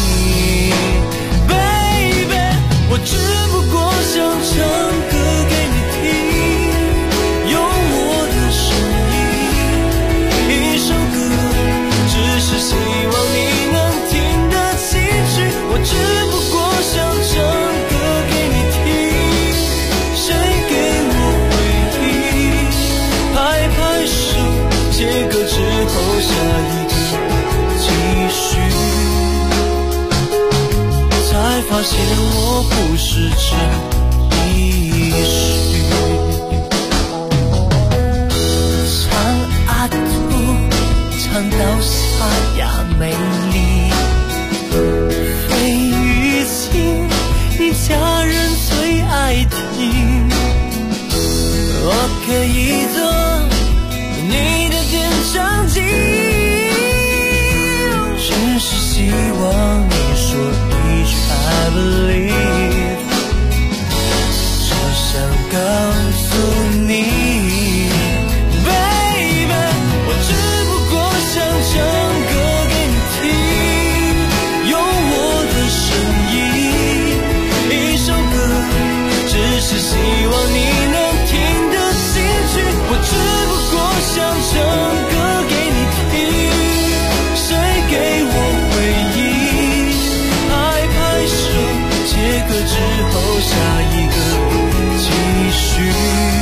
O: Baby， 我只不过想唱歌给你听，用我的声音，一首歌，只是希望你能听得进去，我只不过想唱歌给你听，谁给我回忆，拍拍手，切割之后下一个继续，才发现我不是真意绪，唱啊吐，唱到沙哑美丽，费玉清，你家人最爱听，我可以做你的点唱机，只是希望你说一句 I believe， 只想告诉你 Baby， 我只不过想唱歌给你听，用我的声音，一首歌，只是希望你能听得进去，我只不过想唱歌给你听，谁给我回忆，拍拍手，切割之后下一个继续，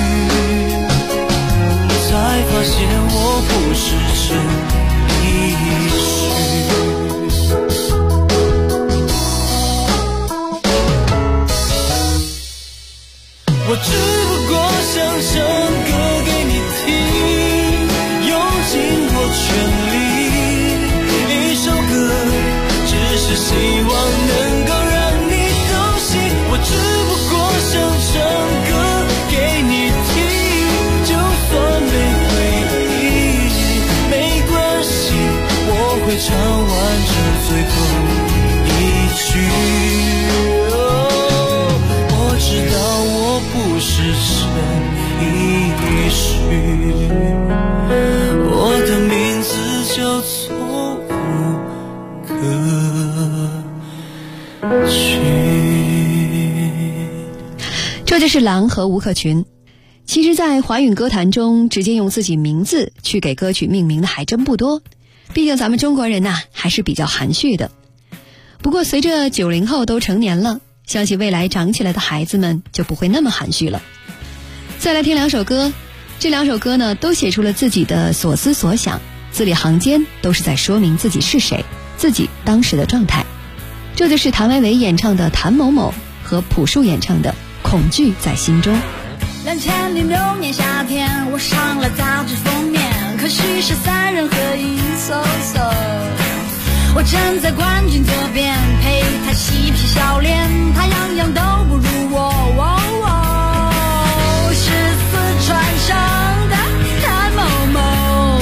O: 才发现我不是真意绪，我只不过想唱歌给你听，用尽我全力，一首歌，只是希望能够让你动心，我只不过想唱歌给你听，就算没回忆没关系，我会唱完这最后一句，我知道我不是真意绪，我的名字叫做吴克群。
N: 这就是郎和吴克群。其实在华语歌坛中，直接用自己名字去给歌曲命名的还真不多，毕竟咱们中国人呐，还是比较含蓄的。不过随着90后都成年了，相信未来长起来的孩子们就不会那么含蓄了。再来听两首歌，这两首歌呢都写出了自己的所思所想，字里行间都是在说明自己是谁，自己当时的状态。这就是谭维维演唱的《谭某某》和朴树演唱的《恐惧在心中》。
H: 2006年夏天，我上了杂志封面，可惜是3人合影，so。我站在冠军左边，陪他嬉皮笑脸，他样样都不如我。是四川省的谭某某，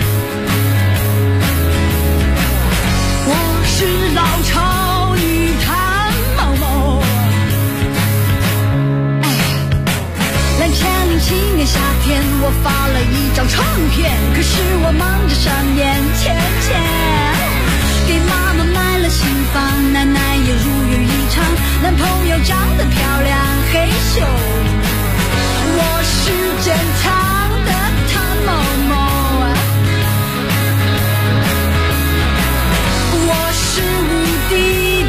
H: 我是老超女谭某某。2007年夏天，我发了一张唱片，可是我忙着上演钱，给妈妈买了新房，奶奶也如愿以偿，男朋友长得漂亮，嘿咻，我是正常的谭某某，我是无敌。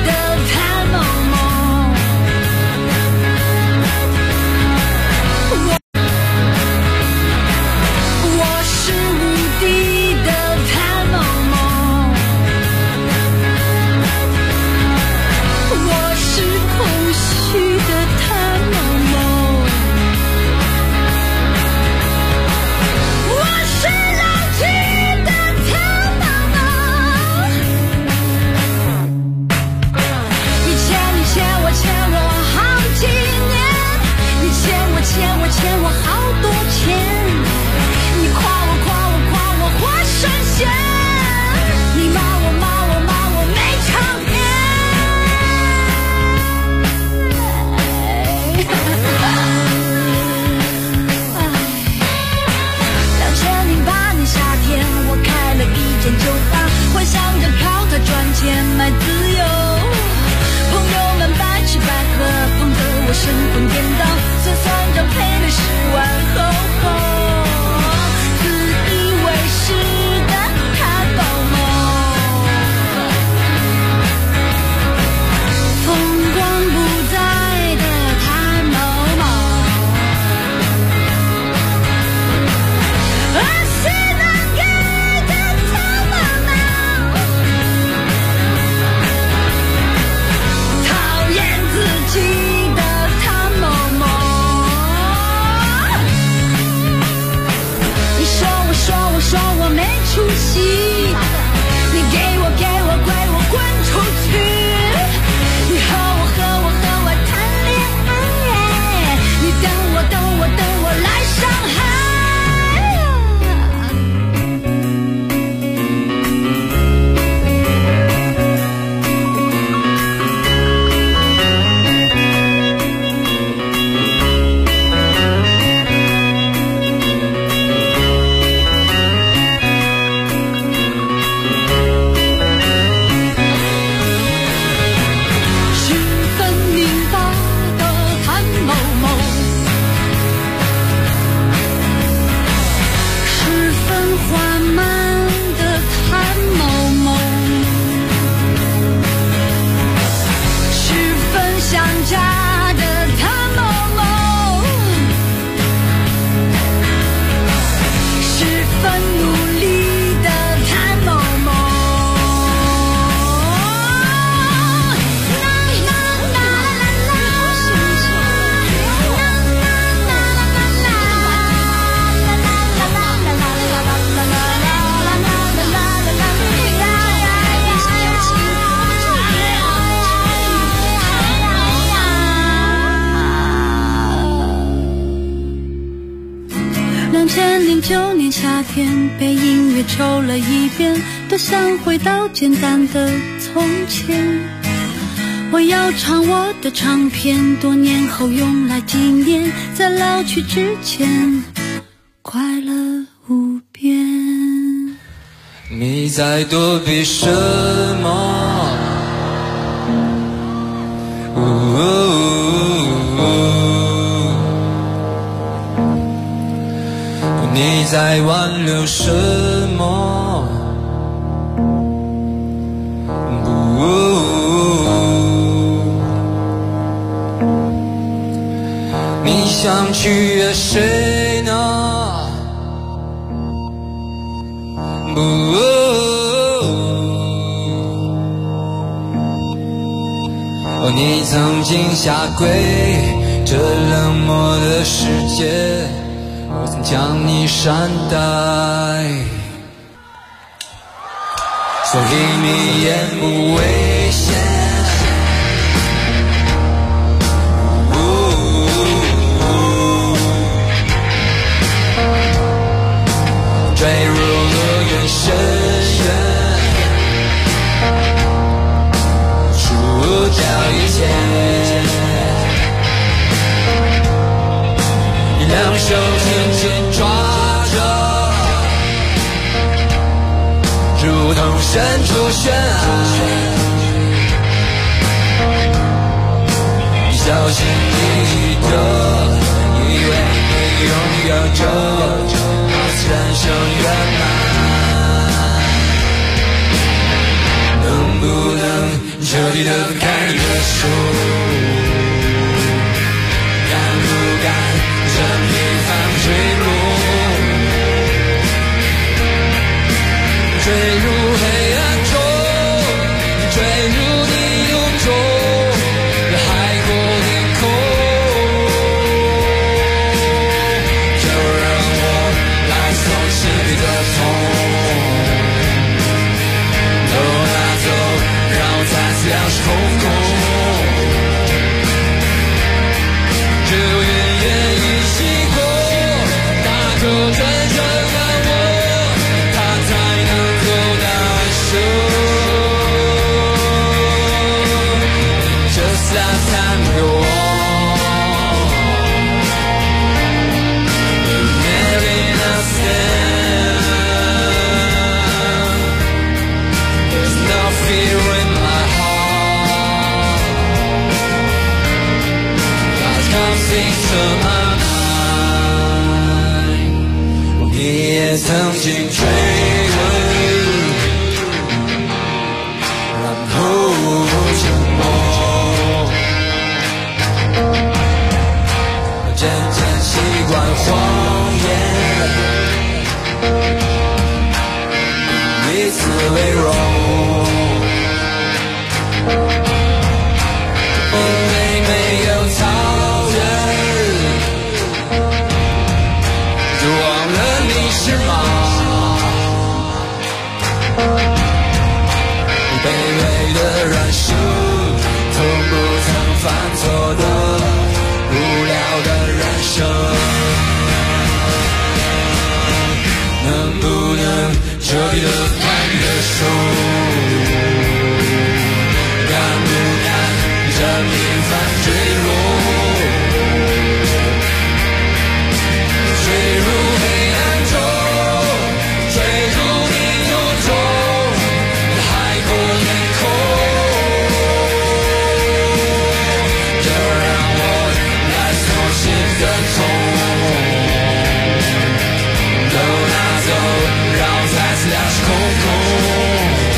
H: 天被音乐抽了一遍，多想回到简单的从前。我要唱我的唱片，多年后用来纪念，在老去之前快乐无边。
S: 你在躲避什么？你在挽留什么？你想取悦谁呢？你曾经下跪，这冷漠的世界，我曾将你善待，所以你也不危险。坠入乐园深渊，除掉一切，两手紧紧抓着，如同身处悬崖，小心翼翼的以为你拥有着人生圆满，能不能彻底的分开你的手？敢不敢这平凡坠落，坠入黑暗中，坠入泥泞中，海阔天空。两手空空，只有远远一起过，大口真正爱我，他才能够难受。Just last time you walk, never understand. There's no fear in my heart. Something to my mind， 你也曾经追问，然后沉默，渐渐习惯谎言，彼此微弱。因为没有草原，就忘了你是马。卑微的软柿，从不曾犯错的无聊的人生，能不能彻底的放你的手？敢不敢这平凡坠落，坠入黑暗中，坠入泥泞中，海阔天空。就让我来重新跟从，都拿走，让我再次两手空空。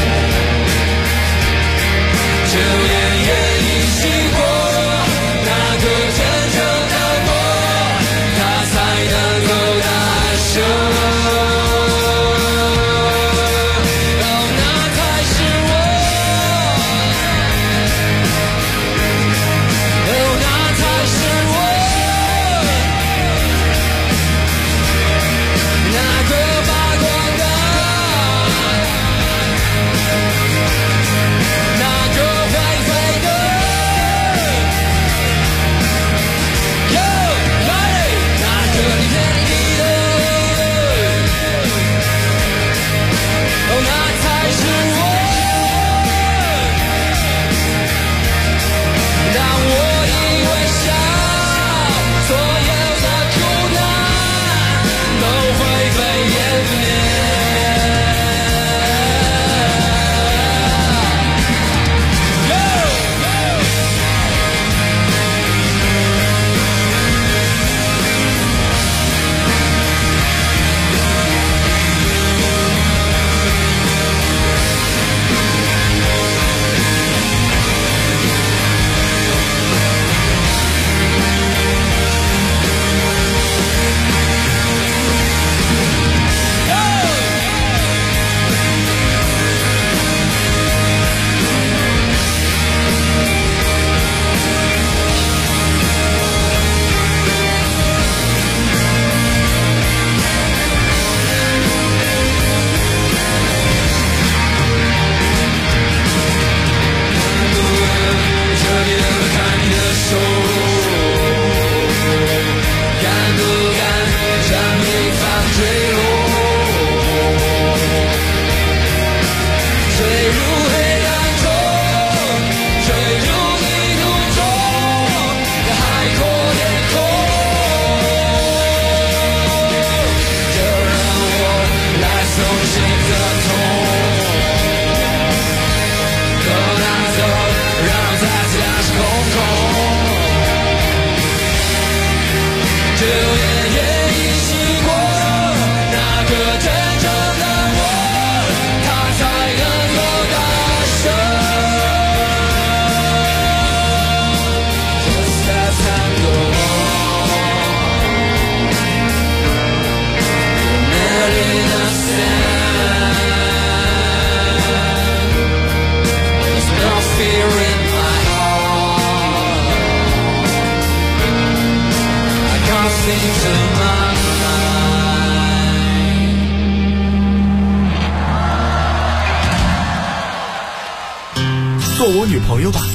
L: 做我女朋友吧。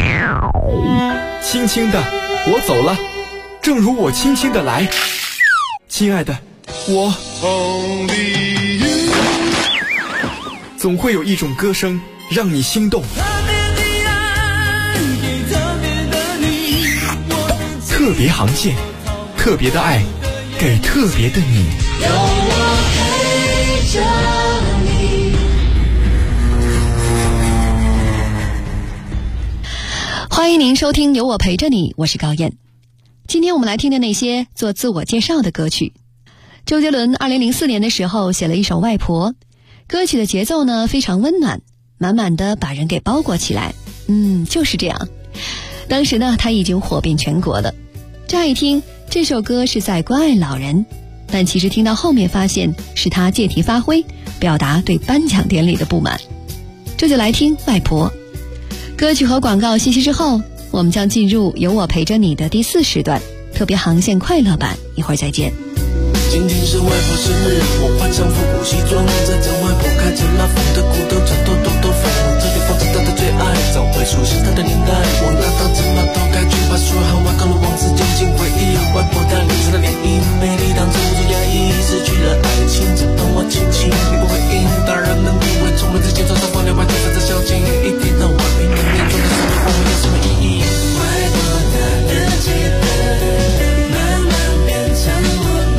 L: 轻轻的，我走了，正如我轻轻的来。亲爱的，我总会有一种歌声让你心动。特别航线，特别的爱，给特别的你。
I: 有我陪着你。
N: 欢迎您收听有我陪着你，我是高燕。今天我们来听的那些做自我介绍的歌曲。周杰伦2004年的时候写了一首《外婆》，歌曲的节奏呢非常温暖，满满的把人给包裹起来。就是这样。当时呢他已经火遍全国了。乍一听这首歌是在关爱老人，但其实听到后面发现是他借题发挥，表达对颁奖典礼的不满。这就来听《外婆》。歌曲和广告信息之后，我们将进入有我陪着你的第4时段，特别航线快乐版，一会儿再见。
M: 今天是外婆生日，我换上复古西装，在家外婆开着拉风的骨头，枕头都放我这里放着她的最爱，找回熟悉她的年代。往大道子码头开去，把说好话告了王子，渐渐回忆。外婆带领着的涟漪，美丽当初最压抑，失去了爱情，只懂我亲亲。你不回应，大人们以为从没之前桌上放两块彩色的小金，一天到晚没年年做的生日会有什么意义？外婆她的期待慢慢变成我们。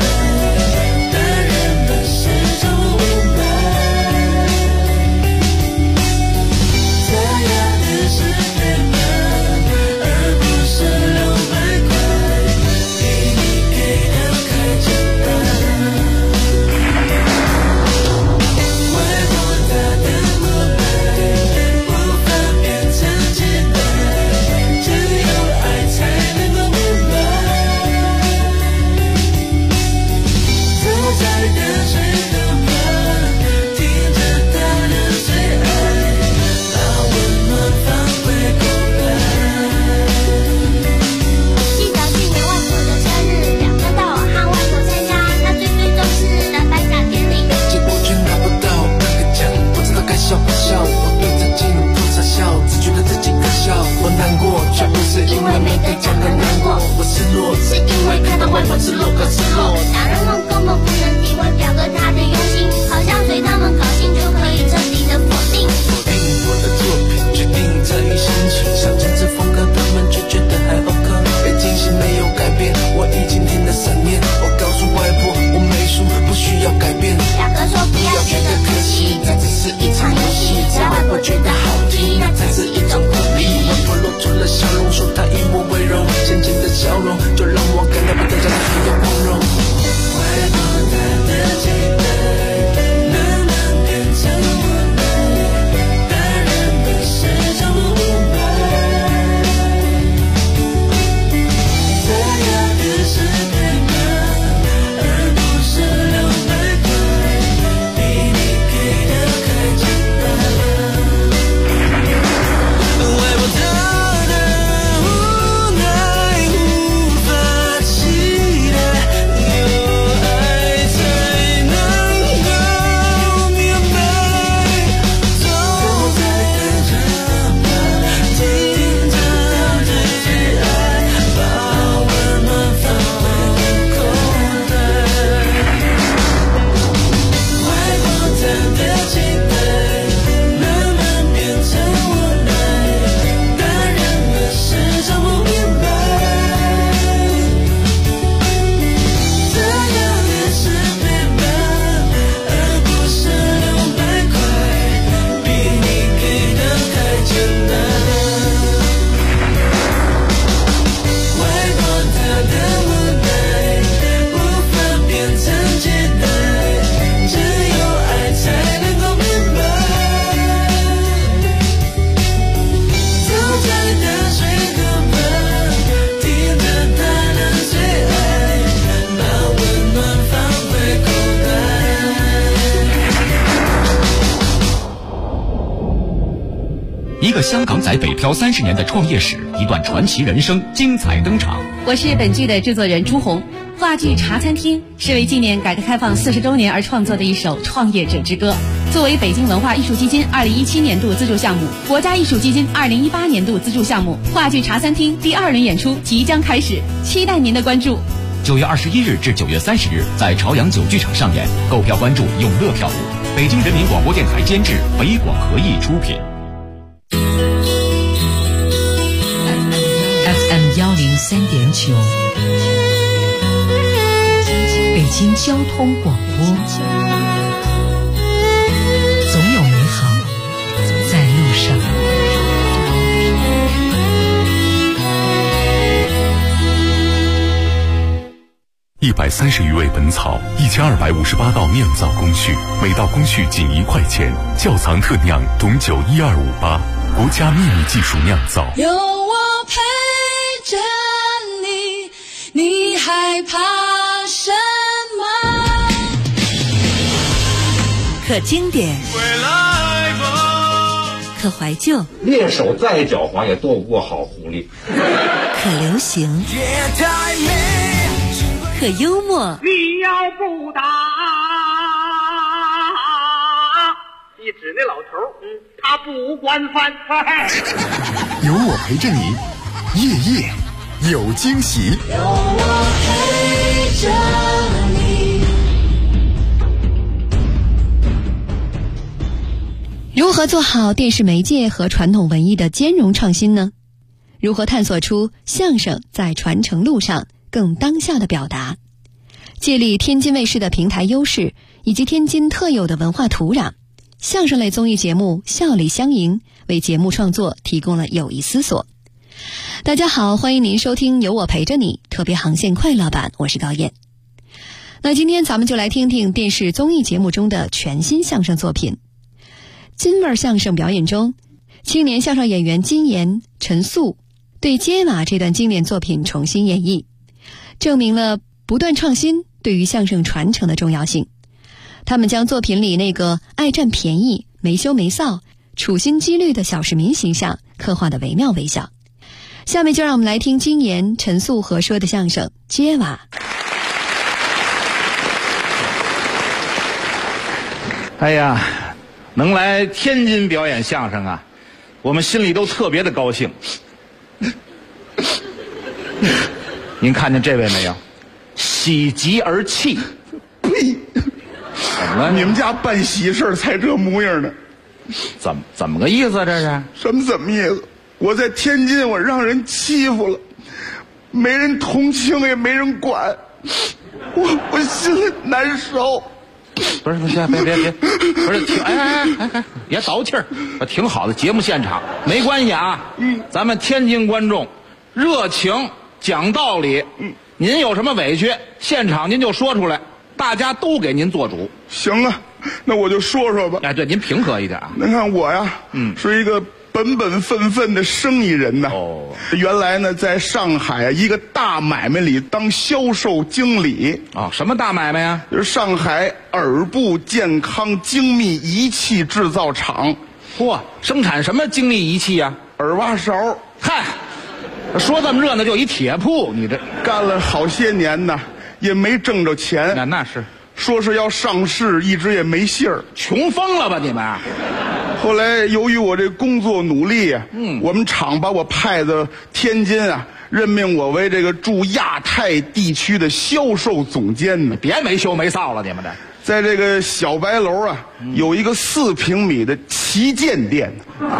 P: 一个香港仔北漂30年的创业史，一段传奇人生精彩登场。 我是本剧的制作人朱红。话剧《茶餐厅》是为纪念改革开放40周年而创作的一首创业者之歌。作为北京文化艺术基金2017年度资助项目、国家艺术基金2018年度资助项目，话剧《茶餐厅》第2轮演出即将开始，期待您的关注。
A: 9月21日至9月30日，在朝阳9剧场上演，购票关注永乐票务。北京人民广播电台监制，北广合艺出品。
B: FM 103.9，北京交通广播。总有美好在路上。
D: 130余味本草，1258道酿造工序，每道工序仅1块钱。窖藏特酿董酒12588，国家秘密技术酿造。
I: 有我陪着你，你害怕什么？
B: 可经典，可怀旧，
J: 猎手再狡猾也斗不过好狐狸。
B: 可流行，可幽默。
K: 你要不打，一指那老头，他不管饭。
L: 有我陪着你，夜夜有惊喜。
I: 有我陪着你。
N: 如何做好电视媒介和传统文艺的兼容创新呢？如何探索出相声在传承路上更当下的表达？借力天津卫视的平台优势以及天津特有的文化土壤，相声类综艺节目笑里相迎为节目创作提供了有益思索。大家好，欢迎您收听有我陪着你特别航线快乐版，我是高燕。那今天咱们就来听听电视综艺节目中的全新相声作品。京味相声表演中，青年相声演员金岩、陈素对揭瓦这段经典作品重新演绎，证明了不断创新对于相声传承的重要性。他们将作品里那个爱占便宜、没羞没臊、处心积虑的小市民形象刻画得惟妙惟肖。下面就让我们来听金岩、陈素合说的相声《揭瓦》。
R: 哎呀，能来天津表演相声啊，我们心里都特别的高兴。您看见这位没有？喜极而泣。
Q: 呸！
R: 怎么了？
Q: 你们家办喜事才这模样呢？
R: 怎么个意思？这是
Q: 怎么意思？我在天津，我让人欺负了，没人同情，也没人管，我心里难受。
R: 不是，别，不是挺哎，别倒气儿，挺好的节目现场，没关系啊。咱们天津观众热情讲道理，您有什么委屈，现场您就说出来，大家都给您做主。
Q: 行啊，那我就说说吧。
R: 哎，对，您平和一点啊。
Q: 您看我呀，是一个本分的生意人呐。原来呢，在上海一个大买卖里当销售经理。
R: 什么大买卖呀？
Q: 就是上海耳部健康精密仪器制造厂。
R: 嚯，生产什么精密仪器呀？
Q: 耳挖勺。
R: 嗨，说这么热闹就一铁铺，你这
Q: 干了好些年呢，也没挣着钱。
R: 那是。
Q: 说是要上市，一直也没信儿，
R: 穷疯了吧你们？
Q: 后来由于我这工作努力啊，我们厂把我派到天津啊，任命我为这个驻亚太地区的销售总监呢。
R: 别没羞没臊了，你们这
Q: 在这个小白楼啊，有一个4平米的旗舰店。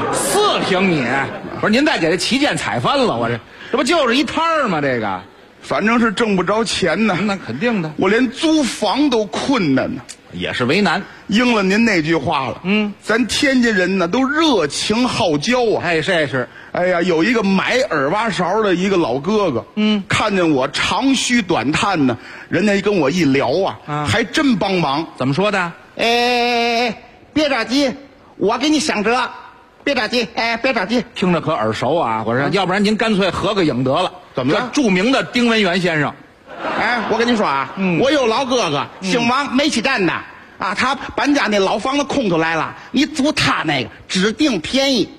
R: 4平米？不是，您再给这旗舰踩翻了，我这不就是一摊儿吗？这个。
Q: 反正是挣不着钱呢。
R: 那肯定的，
Q: 我连租房都困难呢，
R: 也是为难。
Q: 应了您那句话了，咱天津人呢都热情好交啊。
R: 哎，是。
Q: 哎呀，有一个买耳挖勺的一个老哥哥，看见我长吁短叹呢，人家跟我一聊啊，还真帮忙。
R: 怎么说的？
W: 别着急，我给你想辙。别着急，别着急。
R: 听着可耳熟啊！我说，要不然您干脆合个影得了。
Q: 怎么了？
R: 著名的丁文元先生。
W: 我跟你说啊，我有老哥哥，姓王，煤气站的啊，他搬家那老房子空出来了，你租他那个指定便宜。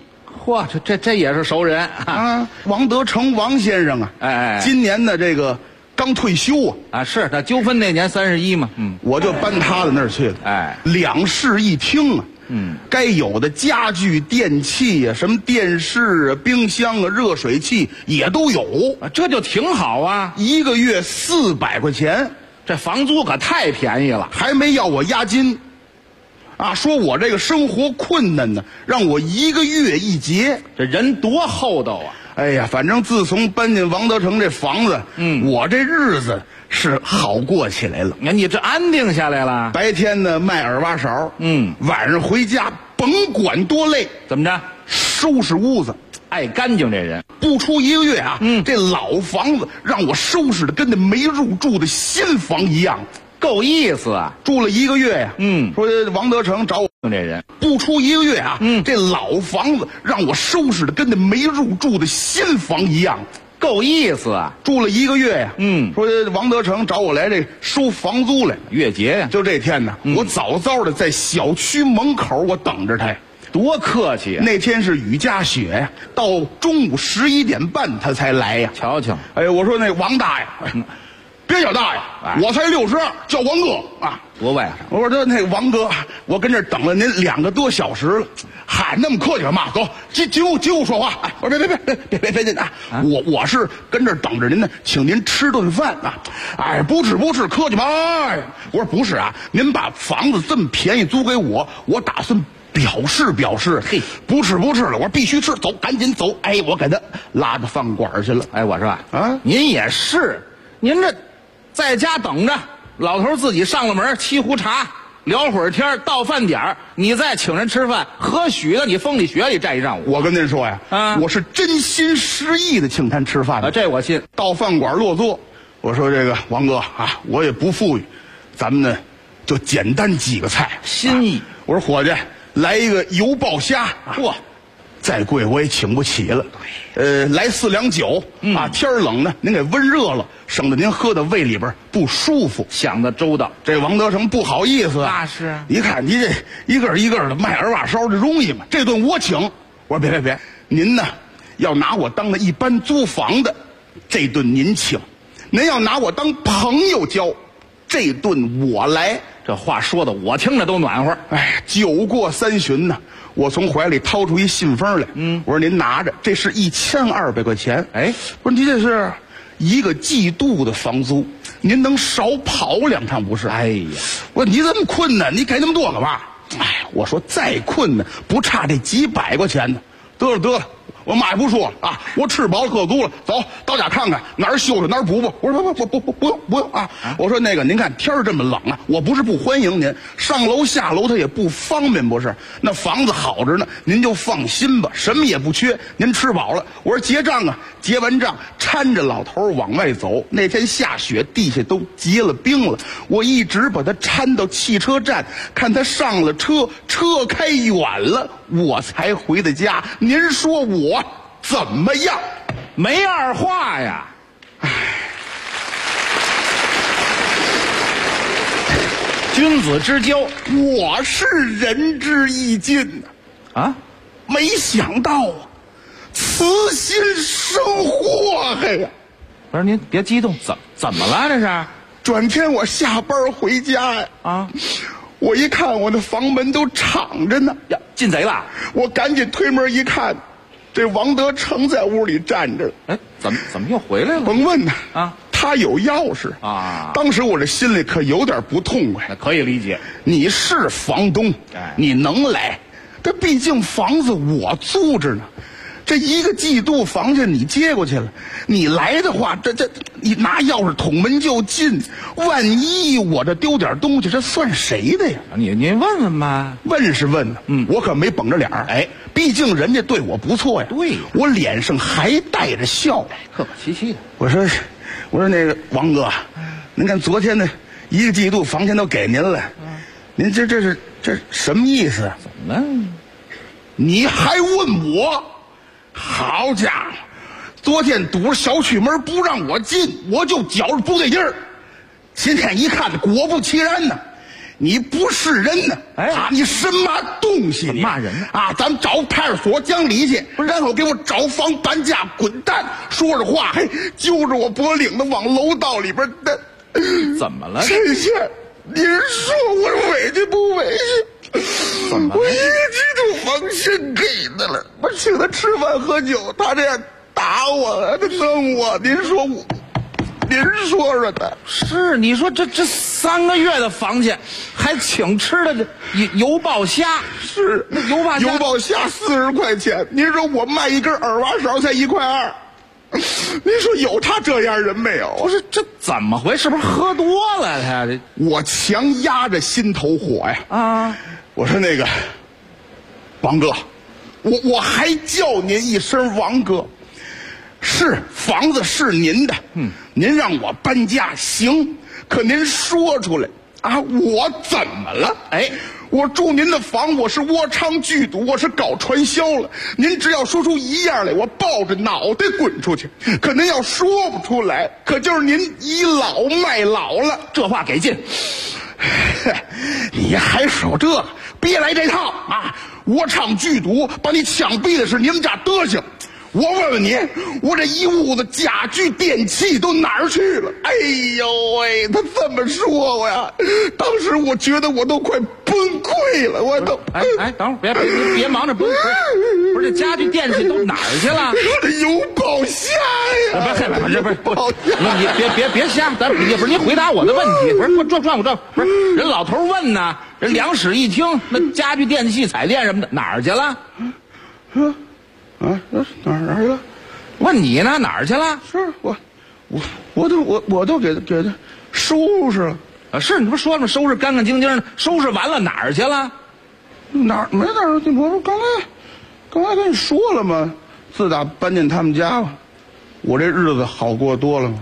T: 嚯，这也是熟人
Q: 啊！王德成王先生啊，
T: 哎，
Q: 今年的这个刚退休
T: 啊，是他纠纷那年31嘛，
Q: 我就搬他的那儿去了，
T: 哎，
Q: 两室一厅啊，该有的家具电器啊，什么电视啊、冰箱啊、热水器也都有，
T: 这就挺好啊，
Q: 一个月400块钱，
T: 这房租可太便宜了，
Q: 还没要我押金。啊，说我这个生活困难呢，让我1个月1结，
T: 这人多厚道啊！
Q: 哎呀，反正自从搬进王德成这房子，我这日子是好过起来了。
T: 你这安定下来了。
Q: 白天呢卖耳挖勺，晚上回家甭管多累，
T: 怎么着？
Q: 收拾屋子，
T: 爱干净这人。
Q: 不出1个月啊，这老房子让我收拾的跟那没入住的新房一样。
T: 够意思啊！
Q: 住了1个月呀，说王德成找我
T: 这人，
Q: 不出1个月啊，这老房子让我收拾的跟那没入住的新房一样，
T: 够意思啊！
Q: 住了1个月呀，说王德成找我来这收房租来，
T: 月结呀。
Q: 就这天呢，我早早的在小区门口我等着他，
T: 多客气啊！
Q: 那天是雨夹雪呀，到中午11点半他才来呀。
T: 瞧瞧，
Q: 哎，我说那王大爷。别叫大爷，我才62，叫王哥啊！
T: 多外甥。
Q: 我说那个王哥，我跟这等了您2个多小时了，嗨，那么客气干嘛？走，进屋说话。哎，我说别进啊！我是跟这等着您呢，请您吃顿饭啊！哎，不是，客气嘛！哎，我说不是啊，您把房子这么便宜租给我，我打算表示。嘿，不是了，我说必须吃，走，赶紧走！哎，我给他拉到饭馆去了。
T: 哎，我说啊，您也是，您这。在家等着，老头自己上了门沏壶茶，聊会儿天，到饭点你再请人吃饭，何许的你风里雪里站一上午。
Q: 我跟您说呀，我是真心实意的请他吃饭
T: 这我信。
Q: 到饭馆落座，我说这个王哥啊，我也不富裕，咱们呢就简单几个菜，
T: 心意。
Q: 我说伙计，来一个油爆虾，嚯！再贵我也请不起了，来4两酒啊！天冷呢，您给温热了，省得您喝到胃里边不舒服。
T: 想得周到，
Q: 这王德成不好意思
T: 那是
Q: 一看你这一个一个的卖耳挖勺，这容易吗？这顿我请。我说别，您呢要拿我当了一般租房的，这顿您请；您要拿我当朋友交，这顿我来。
T: 这话说的我听着都暖和。
Q: 哎，酒过3巡呢。我从怀里掏出一信封来，我说您拿着，这是1200块钱。
T: 哎，
Q: 我说你这是1个季度的房租，您能少跑2趟不是？
T: 哎呀，
Q: 我说你这么困难，你给那么多干嘛？哎，我说再困难不差这几百块钱呢。得了，我嘛也不说了啊，我吃饱了喝足了，走到家看看哪儿修修哪儿补补。我说不用啊，我说那个您看天儿这么冷啊，我不是不欢迎您，上楼下楼他也不方便不是？那房子好着呢，您就放心吧，什么也不缺，您吃饱了。我说结账啊，结完账搀着老头往外走。那天下雪，地下都结了冰了，我一直把他搀到汽车站，看他上了车，车开远了，我才回的家。您说我怎么样？
T: 没二话呀！君子之交，
Q: 我是仁至义尽
T: 啊！
Q: 没想到啊，慈心生祸害呀！
T: 不是您别激动，怎么了这是？
Q: 转天我下班回家呀，我一看我的房门都敞着呢，
T: 呀，进贼了！
Q: 我赶紧推门一看，这王德成在屋里站着。
T: 哎，怎么又回来了？
Q: 甭问他
T: 啊，
Q: 他有钥匙
T: 啊。
Q: 当时我这心里可有点不痛快。
T: 那可以理解，
Q: 你是房东，你能来，这毕竟房子我租着呢。这1个季度房钱你接过去了，你来的话，这你拿钥匙捅门就进，万一我这丢点东西，这算谁的呀？
T: 您问问吧。
Q: 问是问呢，我可没绷着脸儿。
T: 哎，
Q: 毕竟人家对我不错呀。
T: 对，
Q: 我脸上还带着笑，
T: 客客气气的。
Q: 我说那个王哥，您看昨天那1个季度房钱都给您了，您这是什么意思？
T: 怎么了？
Q: 你还问我？好家伙！昨天堵着小区门不让我进，我就觉着不对劲儿。今天一看，果不其然呢你不是人呢！你什么东西？
T: 骂人呢？
Q: 咱们找派出所讲理去，然后给我找房搬家滚蛋！说着话还揪着我脖领子往楼道里边带。
T: 怎么了？
Q: 陈先，您说我委屈不委屈？
T: 怎么了？
Q: 我1个季度房钱给他了，我请他吃饭喝酒，他这样打我，他弄我，您说说他
T: 是？你说这3个月的房钱，还请吃的这油爆虾，
Q: 是
T: 那油爆
Q: 虾40块钱，您说我卖一根耳挖勺才1.2块，您说有他这样人没有？
T: 不是，这怎么回事？是不是喝多了他？
Q: 我强压着心头火呀！我说那个王哥，我还叫您一声王哥。是房子是您的，您让我搬家行，可您说出来我怎么了？我住您的房，我是窝娼剧赌，我是搞传销了。您只要说出一样来，我抱着脑袋滚出去。可您要说不出来，可就是您倚老卖老了。
T: 这话给劲！
Q: 你还说这个？别来这套窝娼剧赌，把你枪毙的是你们家德行。我问问你，我这一屋子家具电器都哪儿去了？哎呦喂，他这么说我呀，当时我觉得我都快崩溃了，我都……
T: 等会儿，别忙着崩溃，不是这家具电器都哪儿去了？
Q: 油爆虾呀！
T: 不是，你别瞎，咱不是你回答我的问题，不是转我这，不是人老头问呢，人两室一厅，那家具电器彩电什么的哪儿去了？
Q: 哪儿去了？
T: 问你呢，哪儿去了？
Q: 是我都给他收拾了。
T: 是你不说了吗？收拾干干净净的，收拾完了哪儿去了？
Q: 哪儿没哪儿？我刚才跟你说了吗？自打搬进他们家了，我这日子好过多了吗？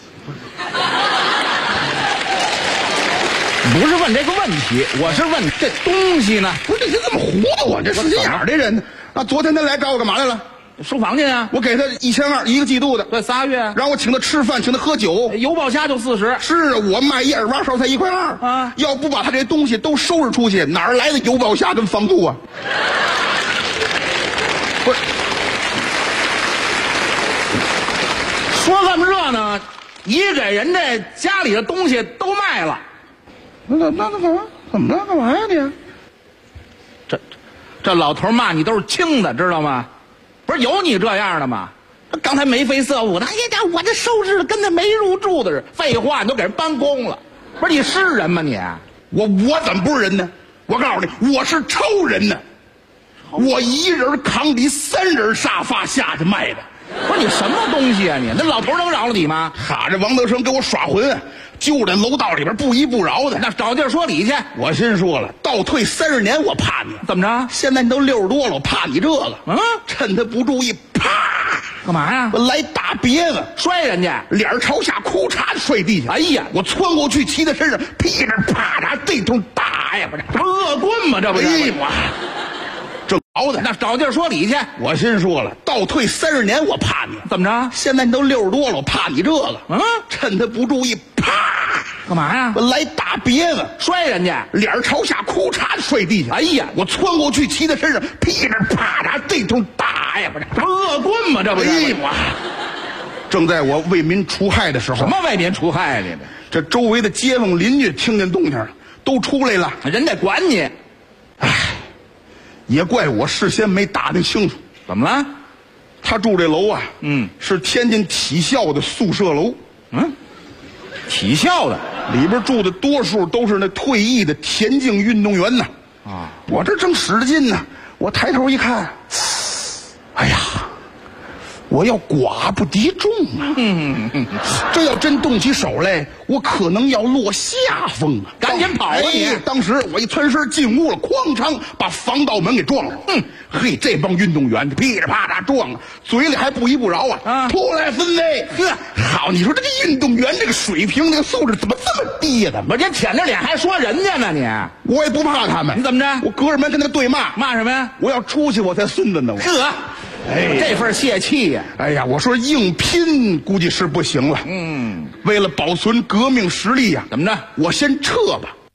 T: 不是问这个问题，我是问这东西呢。
Q: 不是你这么糊涂我这是心眼儿的人呢。昨天他来找我干嘛来了？
T: 收房去啊！
Q: 我给他1200一个季度的，
T: 对，3月，
Q: 让我请他吃饭，请他喝酒，
T: 油爆虾就40。
Q: 是啊，我卖一耳挖勺才1.2块要不把他这东西都收拾出去，哪儿来的油爆虾跟房租啊？不是，
T: 说这么热闹，你给人这家里的东西都卖了，
Q: 那干嘛？怎么了？干嘛呀你？
T: 这老头骂你都是轻的，知道吗？不是有你这样的吗？刚才眉飞色舞的，我这收拾的跟那没入住的似的。废话，你都给人搬空了，不是你是人吗你？
Q: 我怎么不是人呢？我告诉你，我是超人呢。我一人扛比3人沙发下去卖的。
T: 不是你什么东西啊你？那老头能饶了你吗？
Q: 这王德生给我耍浑，就在楼道里边不依不饶的。
T: 那找地儿说理去。
Q: 我心说了，倒退30年我怕你。
T: 怎么着？
Q: 现在你都60多了，我怕你这个。趁他不注意，啪！
T: 干嘛呀？
Q: 我来大别子，
T: 摔人家，
Q: 脸朝下，裤衩摔地下。
T: 哎呀！
Q: 我窜过去，骑在身上，噼里啪嚓，这通打呀！
T: 这不恶棍吗？这不是？
Q: 这熬的，
T: 那找地儿说理去。
Q: 我心说了，倒退30年我怕你。
T: 怎么着？
Q: 现在你都60多了，我怕你这个。趁他不注意，啪！
T: 干嘛呀？
Q: 我来大别子，
T: 摔人家，
Q: 脸朝下，裤衩摔地下。
T: 哎呀！
Q: 我窜过去，骑在身上，噼里啪嚓，这通打呀！
T: 这不恶棍吗？这不是？
Q: 正在我为民除害的时候。
T: 什么为民除害呢？
Q: 这周围的街坊邻居听见动静了，都出来了。
T: 人得管你。
Q: 也怪我事先没打听清楚。
T: 怎么了？
Q: 他住这楼是天津体校的宿舍楼。
T: 体校的
Q: 里边住的多数都是那退役的田径运动员呢。我这正使着劲呢，我抬头一看，哎呀，我要寡不敌众啊！这要真动起手来，我可能要落下风啊！
T: 赶紧跑啊你！
Q: 当时我一窜身进屋了，哐当把防盗门给撞了。嘿，这帮运动员噼里啪啦撞啊，嘴里还不依不饶出来分类。好，你说这运动员这个水平、这个素质怎么这么低呀？
T: 我这舔着脸还说人家呢你？
Q: 我也不怕他们。
T: 你怎么着？
Q: 我隔着门跟他对骂。
T: 骂什么呀？
Q: 我要出去我才孙子呢！
T: 这份泄气呀！
Q: 哎呀，我说硬拼估计是不行了。为了保存革命实力呀，
T: 怎么着？
Q: 我先撤吧。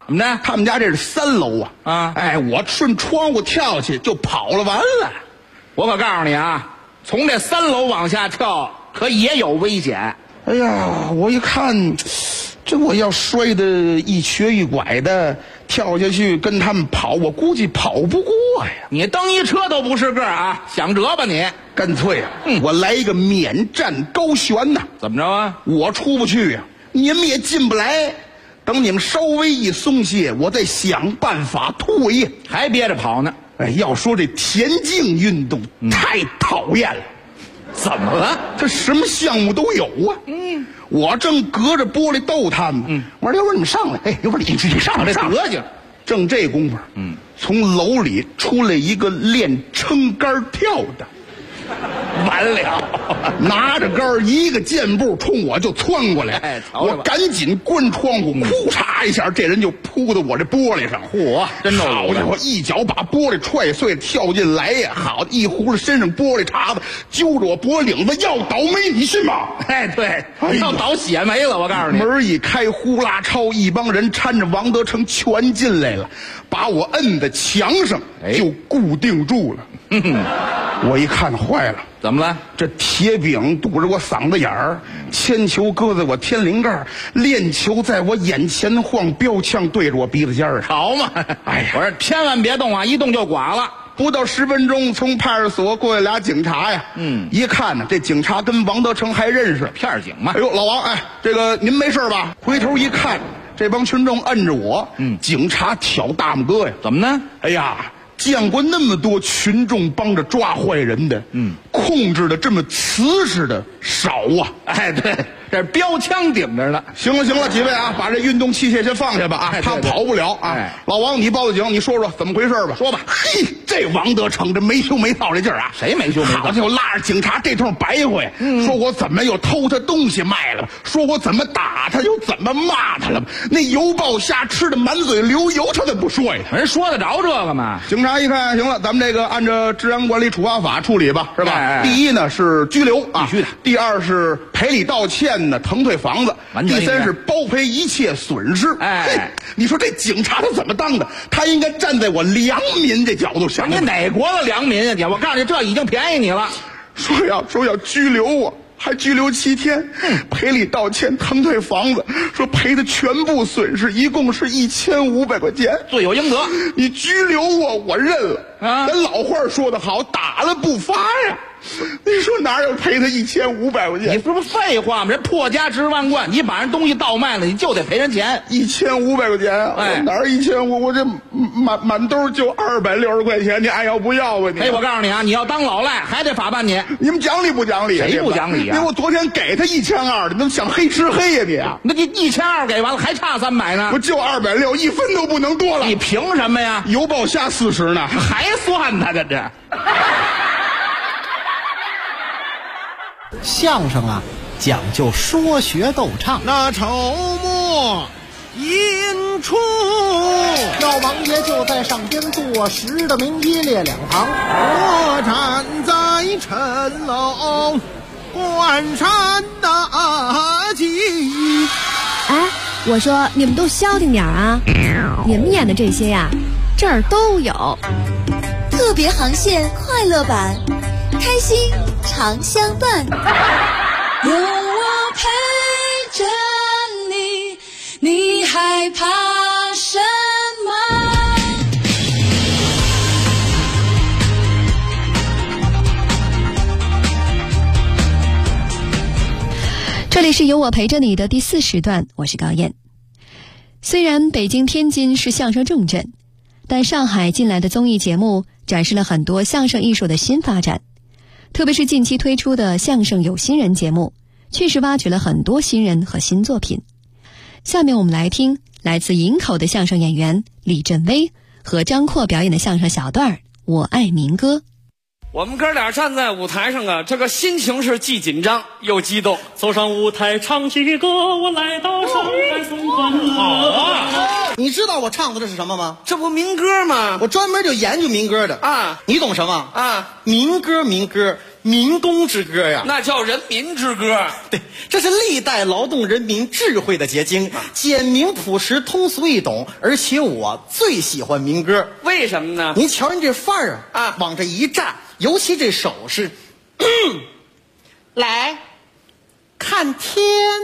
T: 怎么着？
Q: 他们家这是3楼啊！哎，我顺窗户跳去就跑了，完了。
T: 我可告诉你啊，从这3楼往下跳可也有危险。
Q: 哎呀，我一看，这我要摔得一瘸一拐的跳下去跟他们跑，我估计跑不过呀。
T: 你蹬一车都不是个啊，想辙吧你？
Q: 干脆啊，我来一个免战高悬呐。
T: 怎么着啊？
Q: 我出不去呀，你们也进不来。等你们稍微一松懈，我再想办法退。
T: 还憋着跑呢。
Q: 哎，要说这田径运动太讨厌了。
T: 怎么了？
Q: 这什么项目都有啊。我正隔着玻璃逗他们。我说刘文你们上来，哎，刘文你上来，
T: 这德行。
Q: 正这功夫，从楼里出来一个练撑杆跳的。完了，拿着杆一个箭步冲我就窜过来。
T: 哎，
Q: 我赶紧关窗户，库嚓一下，这人就扑到我这玻璃上。
T: 嚯，真逗！
Q: 好家伙，一脚把玻璃踹碎，跳进来呀！好，一呼了身上玻璃碴子，揪着我脖领子要倒霉，你信吗？
T: 哎，对，要倒血霉了。我告诉你，
Q: 门一开，呼啦超，一帮人搀着王德成全进来了，把我摁在墙上就固定住了。我一看坏了，
T: 怎么了？
Q: 这铁饼堵着我嗓子眼儿，铅球搁在我天灵盖，链球在我眼前晃，标枪对着我鼻子尖儿。
T: 好嘛！
Q: 哎呀，
T: 我说千万别动啊，一动就剐了。
Q: 不到10分钟，从派出所过来俩警察呀。一看呢，这警察跟王德成还认识，
T: 片警嘛。
Q: 哎呦，老王，哎，这个您没事吧？回头一看，这帮群众摁着我，警察挑大拇哥呀。
T: 怎么呢？
Q: 哎呀，见过那么多群众帮着抓坏人的，控制的这么瓷实的少啊！
T: 哎，对，这标枪顶着呢。
Q: 行了，几位啊，把这运动器械先放下吧啊，他跑不了啊。老王，你报的警，你说说怎么回事吧？
T: 说吧。
Q: 嘿，这王德成这没羞没臊这劲儿啊！
T: 谁没羞没臊？
Q: 好家伙，拉着警察这通白话，说我怎么又偷他东西卖了，说我怎么打他又怎么骂他了，那油爆虾吃的满嘴流油，他怎么不说呀？
T: 人说得着这个吗？
Q: 警察一看，行了，咱们这个按照治安管理处罚法处理吧，是吧？第一呢是拘留啊，
T: 必须的。
Q: 第二是赔礼道歉呢，腾退房子。第三是包赔一切损失。
T: 哎，
Q: 你说这警察他怎么当的？他应该站在我良民这角度想。
T: 你哪国的良民啊你？我告诉你，这已经便宜你了。
Q: 说要拘留我。还拘留7天，赔礼道歉，腾退房子，说赔的全部损失一共是1500块钱，
T: 罪有应得。
Q: 你拘留我认了啊！咱老话说得好，打了不罚呀。你说哪有赔他1500块钱？
T: 你这不废话吗？人破家值万贯，你把人东西倒卖了，你就得赔人钱
Q: ，1500块钱啊！
T: 哎，
Q: 哪1500？我这满兜就260块钱，你爱要不要吧？你
T: 哎，我告诉你啊，你要当老赖还得法办你。
Q: 你们讲理不讲理？
T: 谁不讲理啊？
Q: 因为我昨天给他1200，你怎么想黑吃黑呀你啊？
T: 那你1200给完了，还差300呢？
Q: 我就260，一分都不能多了。
T: 你凭什么呀？
Q: 油爆虾40呢，
T: 还算他的这。
E: 相声啊，讲究说学逗唱。
U: 那筹末引出，
E: 老王爷就在上边坐实的明一列两旁，
U: 我站在陈楼观山大吉。
V: 哎，我说你们都消停点啊！你们演的这些呀，这儿都有。
X: 特别航线快乐版，开心常相伴。
I: 有我陪着你，你害怕什么？
N: 这里是有我陪着你的第4时段，我是高燕。虽然北京、天津是相声重镇，但上海近来的综艺节目展示了很多相声艺术的新发展，特别是近期推出的相声有新人节目，确实挖掘了很多新人和新作品。下面我们来听来自营口的相声演员李振威和张阔表演的相声小段《我爱民歌》。
Y: 我们哥俩站在舞台上啊，这个心情是既紧张又激动。走上舞台唱起歌，我来到上海送欢乐。
E: 好啊！你知道我唱的这是什么吗？
Y: 这不民歌吗？
E: 我专门就研究民歌的
Y: 啊。
E: 你懂什么啊？民歌， 民工之歌呀，
Y: 那叫人民之歌。
E: 对，这是历代劳动人民智慧的结晶，简明朴实，通俗易懂，而且我最喜欢民歌。
Y: 为什么呢？
E: 您瞧人这范儿啊，往这一站，尤其这手势，来看天，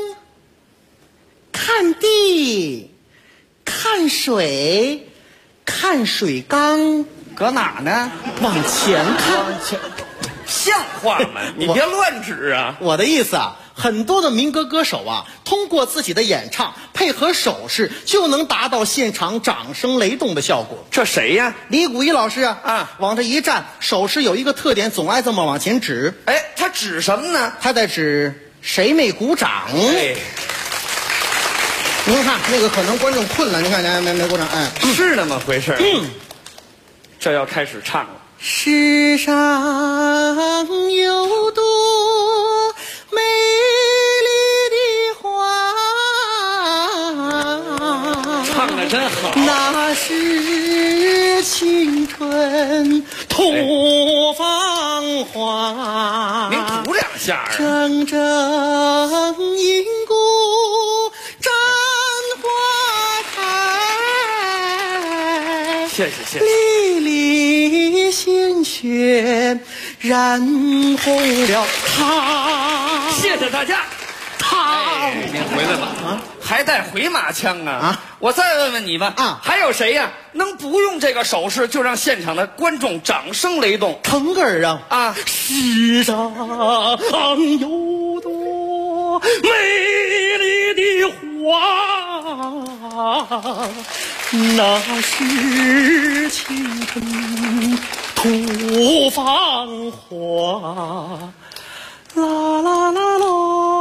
E: 看地，看水，看水缸，
Y: 搁哪呢？
E: 往前看，
Y: 像话吗？你别乱指啊！
E: 我的意思啊，很多的民歌歌手啊，通过自己的演唱配合手势，就能达到现场掌声雷动的效果。
Y: 这谁呀？
E: 李谷一老师啊，往这一站，手势有一个特点，总爱这么往前指。
Y: 哎，他指什么呢？
E: 他在指谁没鼓掌。哎，您看那个可能观众困了，您看没鼓掌，哎，
Y: 是那么回事。这要开始唱了。
E: 世上有多美丽的花，
Y: 唱得真好。
E: 那是青春吐芳华。
Y: 您鼓两下啊。
E: 铮铮银鼓战花台。
Y: 谢谢谢谢。
E: 粒粒鲜血染红了它。
Y: 谢谢大家。您回来吧啊！还带回马枪啊！我再问问你们啊，还有谁呀？能不用这个手势就让现场的观众掌声雷动？
E: 腾格尔啊！
Y: 啊！
E: 世上有多美丽的花，那是青春吐芳华。啦啦啦啦。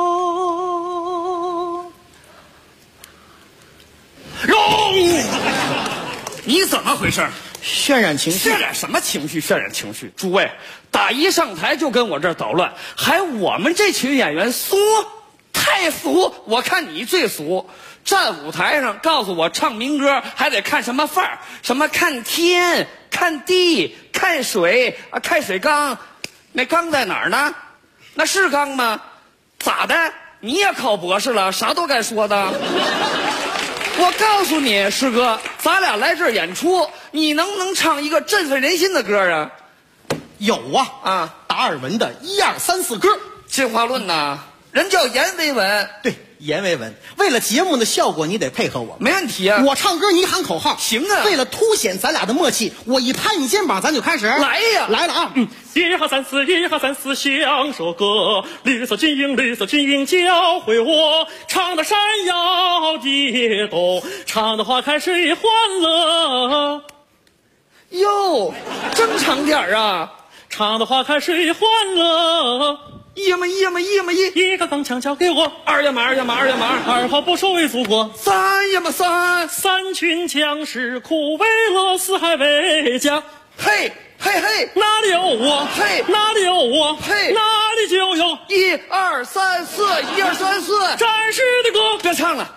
Y: 你怎么回事？
E: 渲染情绪。
Y: 渲染什么情绪？渲染情绪。诸位，打一上台就跟我这儿捣乱，还我们这群演员俗，太俗。我看你最俗。站舞台上告诉我唱民歌还得看什么范儿？什么看天、看地、看水啊？看水缸，那缸在哪儿呢？那是缸吗？咋的？你也考博士了，啥都该说的。我告诉你，师哥，咱俩来这儿演出，你能不能唱一个振奋人心的歌啊？
E: 有啊，达尔文的1、2、3、4歌，
Y: 进化论呐，人叫言为文。
E: 对，言为文。为了节目的效果，你得配合我。
Y: 没问题啊。
E: 我唱歌，你喊口号。
Y: 行啊。
E: 为了凸显咱俩的默契，我一拍你肩膀，咱就开始。
Y: 来呀，
E: 来了啊
C: ！1、2、3、4，1、2、3、4，像首歌。绿色军营，绿色军营，教会我唱的山摇地动，唱的花开水欢乐。
Y: 哟，正常点啊！
C: 唱的花开水欢乐。
Y: 一呀嘛一呀嘛一呀嘛一，
C: 一个钢枪交给我。
Y: 2呀嘛2呀嘛2呀嘛
C: 2，2号不守卫祖国。
Y: 3呀嘛3，
C: 3群将士苦为乐，四海为家。
Y: 嘿嘿嘿，
C: 哪里有我？
Y: 嘿，
C: 哪里有我？
Y: 嘿，
C: 哪里就有
Y: 1、2、3、4，1、2、3、4，
C: 战士的歌。
Y: 别唱了。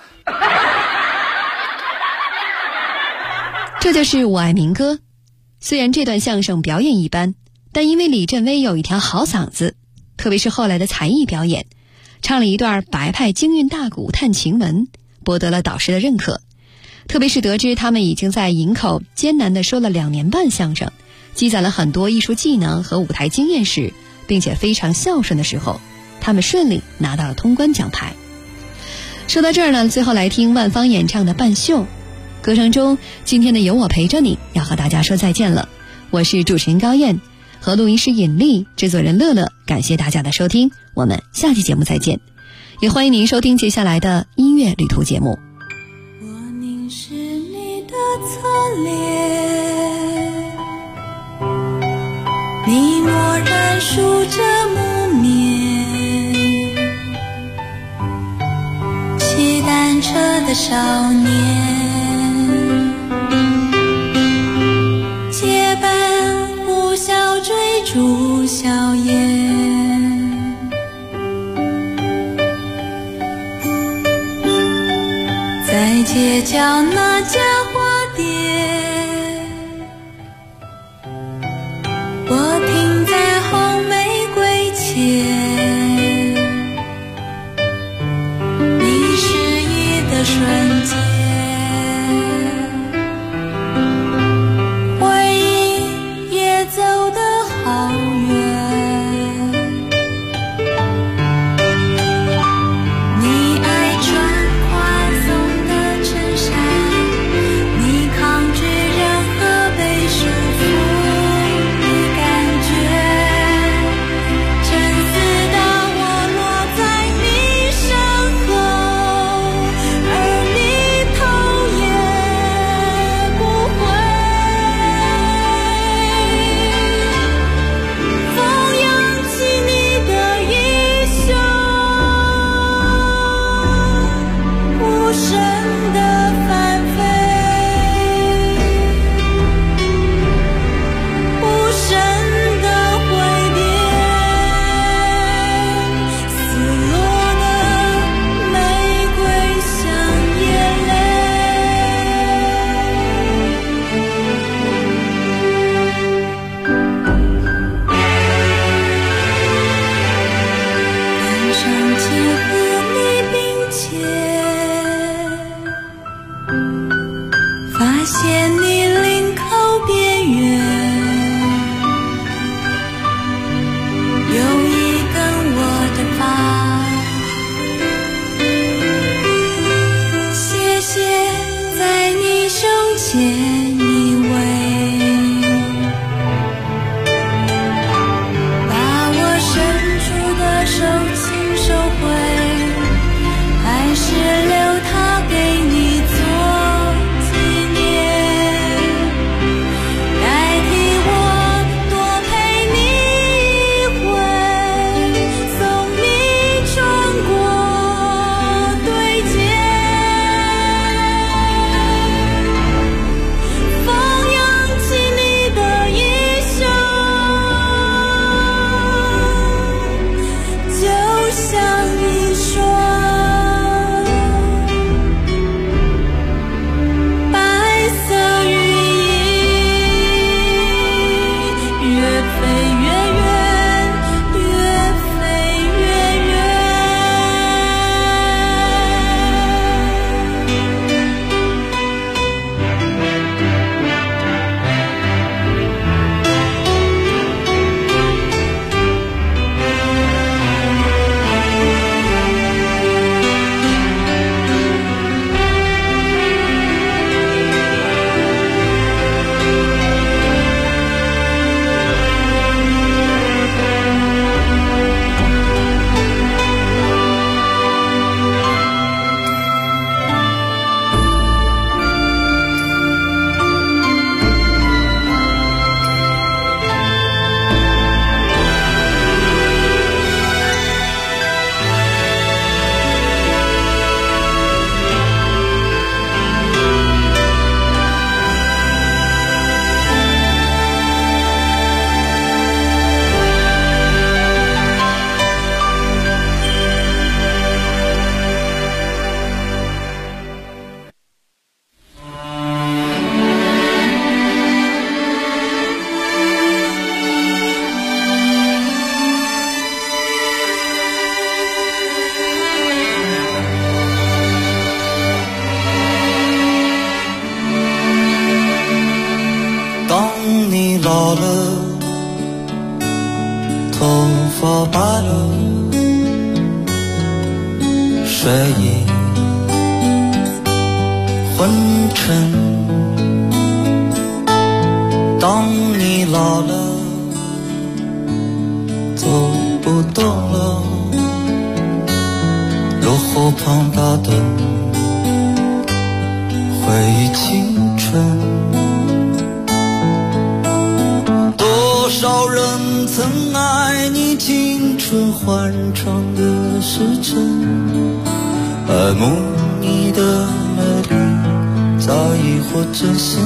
N: 这就是我爱民歌。虽然这段相声表演一般，但因为李振威有一条好嗓子，特别是后来的才艺表演，唱了一段白派京韵大鼓探晴雯，博得了导师的认可。特别是得知他们已经在营口艰难地说了2年半相声，积攒了很多艺术技能和舞台经验时，并且非常孝顺的时候，他们顺利拿到了通关奖牌。说到这儿呢，最后来听万芳演唱的《半袖》。歌声中，今天的有我陪着你要和大家说再见了。我是主持人高燕，和录音师尹丽，制作人乐乐，感谢大家的收听，我们下期节目再见。也欢迎您收听接下来的音乐旅途节目。
I: 我凝视你的侧脸，你默然数着木棉，骑单车的少年，结伴呼啸追逐硝烟，在街角那家花店，我停在红玫瑰
F: 睡意昏沉。当你老了，走不动了，炉火庞大的回忆青春。多少人曾爱你青春欢畅的时辰，爱慕你的美丽，在意或真心。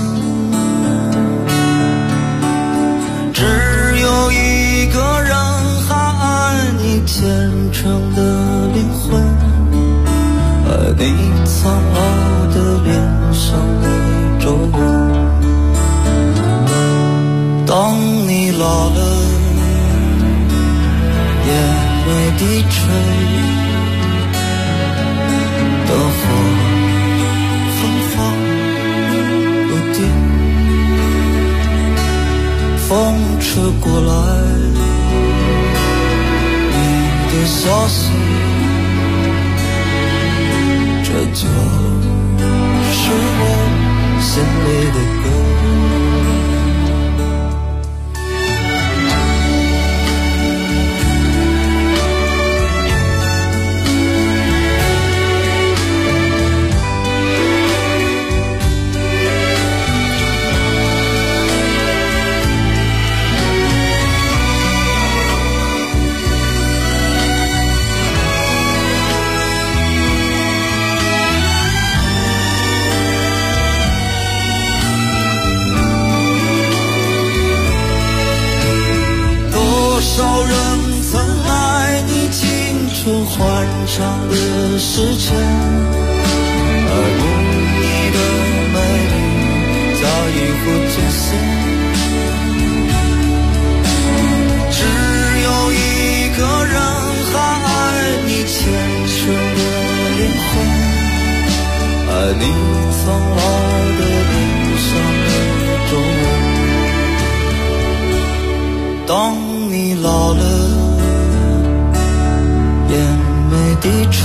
F: 只有一个人还爱你虔诚的灵魂，爱你苍老的脸上的皱纹。当你老了，眼眉低垂，灯火昏黄不定，风吹过来你的消息，这就是我心里的歌。欢畅的时辰，爱慕你的美丽，早已不真心。只有一个人还爱你虔诚的灵魂，爱你苍老的脸上的皱纹。当你老了，眼眉低垂，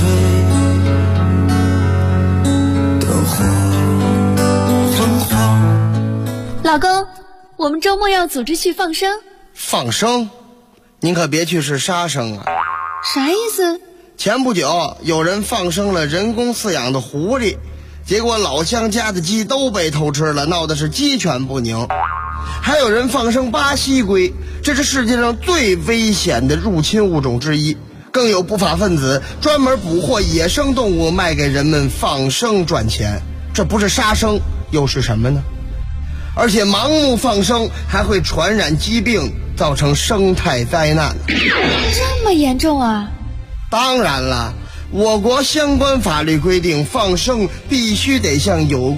F: 灯火昏黄。
V: 老公，我们周末要组织去放生。
U: 放生？您可别去是杀生啊！
V: 啥意思？
U: 前不久有人放生了人工饲养的狐狸，结果老乡家的鸡都被偷吃了，闹的是鸡犬不宁。还有人放生巴西龟，这是世界上最危险的入侵物种之一。更有不法分子专门捕获野生动物卖给人们放生赚钱，这不是杀生又是什么呢？而且盲目放生还会传染疾病，造成生态灾难。
V: 这么严重啊？
U: 当然了，我国相关法律规定，放生必须得向有